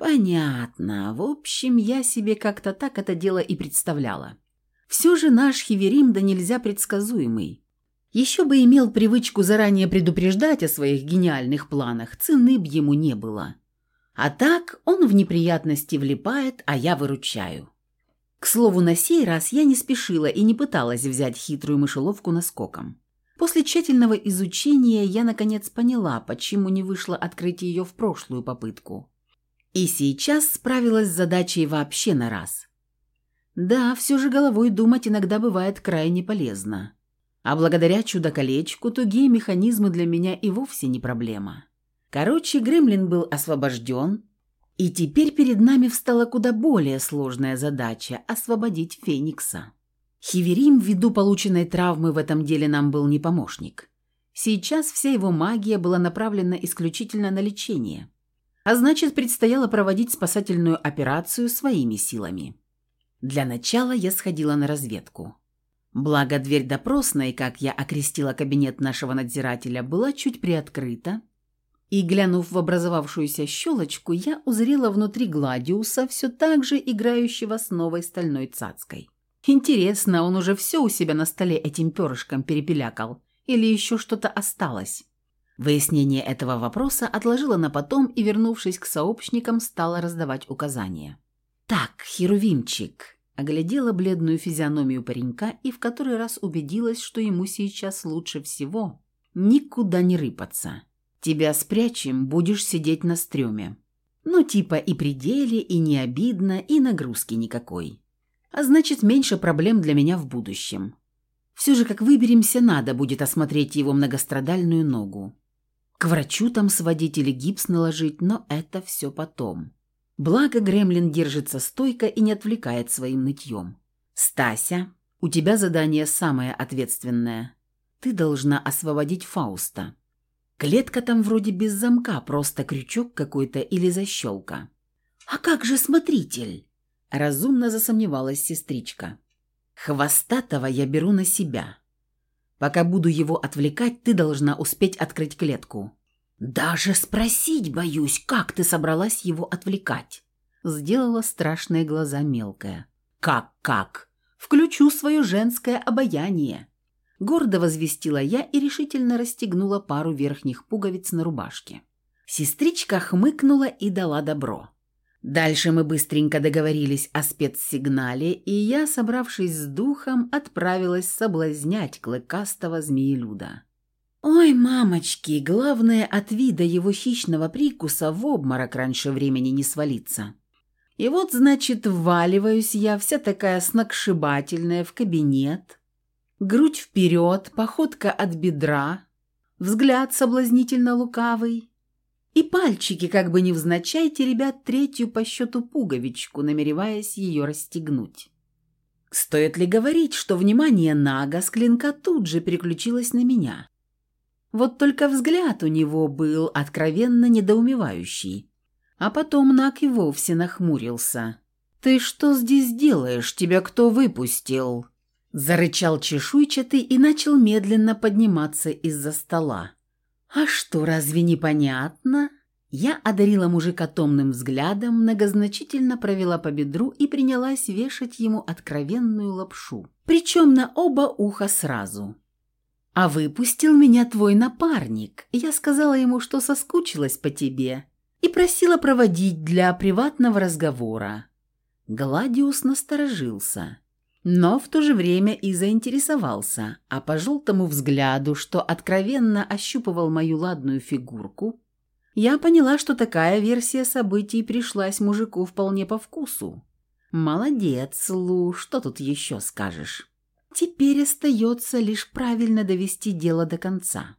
«Понятно. В общем, я себе как-то так это дело и представляла. Все же наш Хиверим да нельзя предсказуемый. Еще бы имел привычку заранее предупреждать о своих гениальных планах, цены б ему не было. А так он в неприятности влипает, а я выручаю». К слову, на сей раз я не спешила и не пыталась взять хитрую мышеловку наскоком. После тщательного изучения я наконец поняла, почему не вышло открыть ее в прошлую попытку. И сейчас справилась с задачей вообще на раз. Да, все же головой думать иногда бывает крайне полезно. А благодаря чудо-колечку тугие механизмы для меня и вовсе не проблема. Короче, Гремлин был освобожден, и теперь перед нами встала куда более сложная задача – освободить Феникса. Хиверим, ввиду полученной травмы, в этом деле нам был не помощник. Сейчас вся его магия была направлена исключительно на лечение. А значит, предстояло проводить спасательную операцию своими силами. Для начала я сходила на разведку. Благо, дверь допросной, как я окрестила кабинет нашего надзирателя, была чуть приоткрыта, и, глянув в образовавшуюся щелочку, я узрела внутри Гладиуса, все так же играющего с новой стальной цацкой. Интересно, он уже все у себя на столе этим перышком перепелякал или еще что-то осталось? Выяснение этого вопроса отложила на потом и, вернувшись к сообщникам, стала раздавать указания. «Так, Херувимчик», — оглядела бледную физиономию паренька и в который раз убедилась, что ему сейчас лучше всего никуда не рыпаться. «Тебя спрячем, будешь сидеть на стреме. Ну, типа и при деле, и не обидно, и нагрузки никакой. А значит, меньше проблем для меня в будущем. Все же, как выберемся, надо будет осмотреть его многострадальную ногу. К врачу там сводить или гипс наложить, но это все потом. Благо Гремлин держится стойко и не отвлекает своим нытьем. «Стася, у тебя задание самое ответственное. Ты должна освободить Фауста. Клетка там вроде без замка, просто крючок какой-то или защелка». «А как же смотритель?» – разумно засомневалась сестричка. «Хвостатого я беру на себя. Пока буду его отвлекать, ты должна успеть открыть клетку». «Даже спросить боюсь, как ты собралась его отвлекать?» Сделала страшные глаза мелкая. «Как? Включу свое женское обаяние». Гордо возвестила я и решительно расстегнула пару верхних пуговиц на рубашке. Сестричка хмыкнула и дала добро. Дальше мы быстренько договорились о спецсигнале, и я, собравшись с духом, отправилась соблазнять клыкастого змеелюда. Ой, мамочки, главное от вида его хищного прикуса в обморок раньше времени не свалиться. И вот, значит, вваливаюсь я, вся такая сногсшибательная, в кабинет. Грудь вперед, походка от бедра, взгляд соблазнительно лукавый. И пальчики, как бы невзначай, теребят третью по счету пуговичку, намереваясь ее расстегнуть. Стоит ли говорить, что внимание Нага с клинка тут же переключилось на меня? Вот только взгляд у него был откровенно недоумевающий. А потом Наг и вовсе нахмурился. «Ты что здесь делаешь? Тебя кто выпустил?» Зарычал чешуйчатый и начал медленно подниматься из-за стола. «А что, разве непонятно?» Я одарила мужика томным взглядом, многозначительно провела по бедру и принялась вешать ему откровенную лапшу. Причем на оба уха сразу. «А выпустил меня твой напарник. Я сказала ему, что соскучилась по тебе и просила проводить для приватного разговора». Гладиус насторожился, но в то же время и заинтересовался, а по желтому взгляду, что откровенно ощупывал мою ладную фигурку, я поняла, что такая версия событий пришлась мужику вполне по вкусу. «Молодец, Лу, что тут еще скажешь?» Теперь остается лишь правильно довести дело до конца.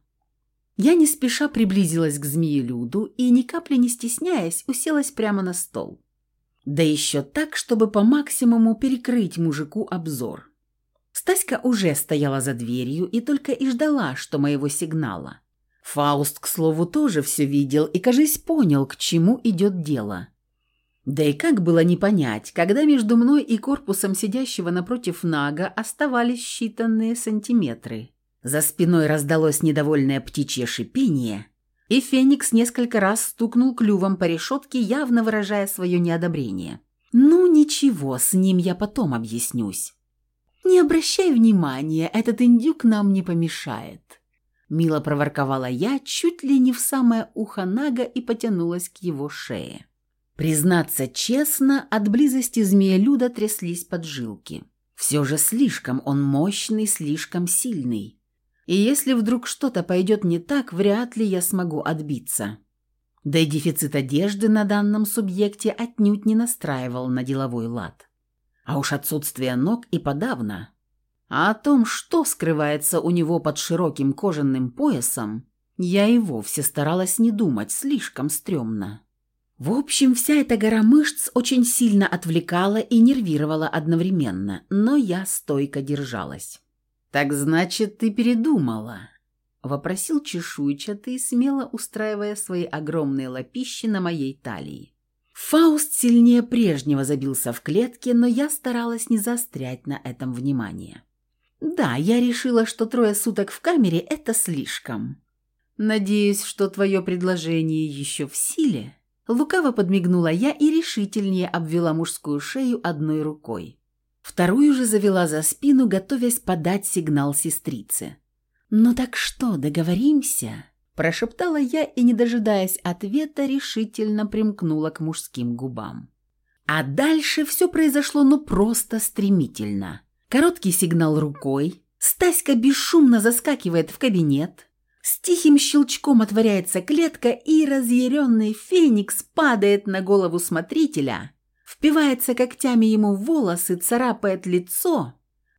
Я не спеша приблизилась к змеелюду и, ни капли не стесняясь, уселась прямо на стол. Да еще так, чтобы по максимуму перекрыть мужику обзор. Стаська уже стояла за дверью и только и ждала, что моего сигнала. Фауст, к слову, тоже все видел и, кажись, понял, к чему идет дело. Да и как было не понять, когда между мной и корпусом сидящего напротив Нага оставались считанные сантиметры. За спиной раздалось недовольное птичье шипение, и Феникс несколько раз стукнул клювом по решетке, явно выражая свое неодобрение. «Ну ничего, с ним я потом объяснюсь». «Не обращай внимания, этот индюк нам не помешает», – мило проворковала я, чуть ли не в самое ухо Нага, и потянулась к его шее. Признаться честно, от близости змеелюда тряслись поджилки. Все же слишком он мощный, слишком сильный. И если вдруг что-то пойдет не так, вряд ли я смогу отбиться. Да и дефицит одежды на данном субъекте отнюдь не настраивал на деловой лад. А уж отсутствие ног и подавно. А о том, что скрывается у него под широким кожаным поясом, я и вовсе старалась не думать, слишком стрёмно. В общем, вся эта гора мышц очень сильно отвлекала и нервировала одновременно, но я стойко держалась. «Так значит, ты передумала?» – вопросил чешуйчатый, смело устраивая свои огромные лапищи на моей талии. Фауст сильнее прежнего забился в клетке, но я старалась не заострять на этом внимание. «Да, я решила, что 3 суток в камере – это слишком. Надеюсь, что твое предложение еще в силе?» Лукаво подмигнула я и решительнее обвела мужскую шею одной рукой. Вторую же завела за спину, готовясь подать сигнал сестрице. «Ну так что, договоримся?» – прошептала я и, не дожидаясь ответа, решительно примкнула к мужским губам. А дальше все произошло просто стремительно. Короткий сигнал рукой, Стаська бесшумно заскакивает в кабинет, с тихим щелчком отворяется клетка, и разъяренный Феникс падает на голову смотрителя, впивается когтями ему в волосы, царапает лицо,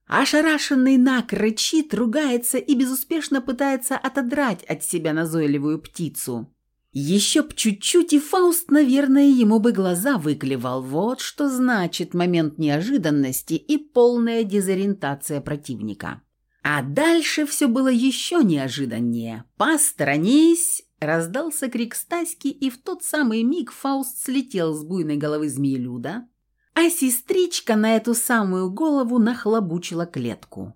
Ошарашенный Наг рычит, ругается и безуспешно пытается отодрать от себя назойливую птицу. Еще б чуть-чуть, и Фауст, наверное, ему бы глаза выклевал. Вот что значит момент неожиданности и полная дезориентация противника. А дальше все было еще неожиданнее. «Посторонись!» – раздался крик Стаськи, и в тот самый миг Фауст слетел с буйной головы змеелюда, а сестричка на эту самую голову нахлобучила клетку.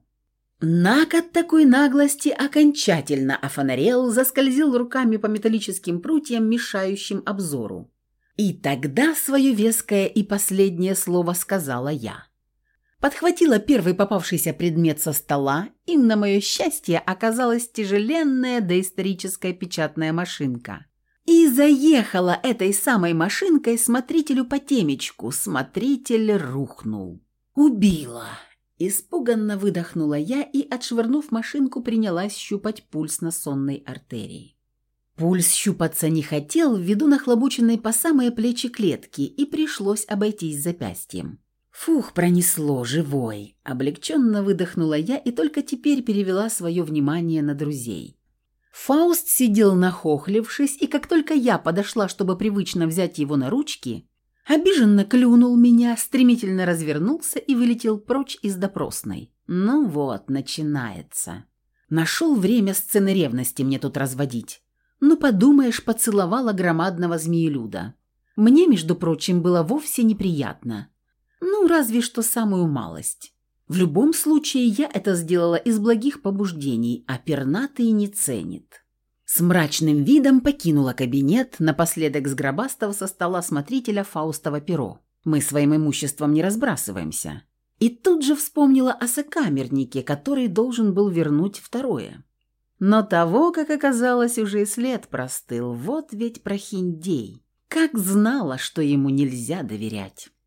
Наг от такой наглости окончательно офонарел, заскользил руками по металлическим прутьям, мешающим обзору. И тогда свое веское и последнее слово сказала я. Подхватила первый попавшийся предмет со стола, им, на мое счастье, оказалась тяжеленная доисторическая печатная машинка. И заехала этой самой машинкой смотрителю по темечку. Смотритель рухнул. «Убила!» Испуганно выдохнула я и, отшвырнув машинку, принялась щупать пульс на сонной артерии. Пульс щупаться не хотел ввиду нахлобученной по самые плечи клетки, и пришлось обойтись запястьем. «Фух, пронесло, живой!» Облегченно выдохнула я и только теперь перевела свое внимание на друзей. Фауст сидел нахохлившись, и как только я подошла, чтобы привычно взять его на ручки, обиженно клюнул меня, стремительно развернулся и вылетел прочь из допросной. Ну вот, начинается. Нашел время сцены ревности мне тут разводить. Ну, подумаешь, поцеловала громадного змеелюда. Мне, между прочим, было вовсе неприятно. Ну, разве что самую малость. В любом случае, я это сделала из благих побуждений, а пернатый не ценит. С мрачным видом покинула кабинет, напоследок сгробастав со стола смотрителя Фаустово перо. Мы своим имуществом не разбрасываемся. И тут же вспомнила о сокамернике, который должен был вернуть второе. Но того, как оказалось, уже и след простыл. Вот ведь прохиндей. Как знала, что ему нельзя доверять.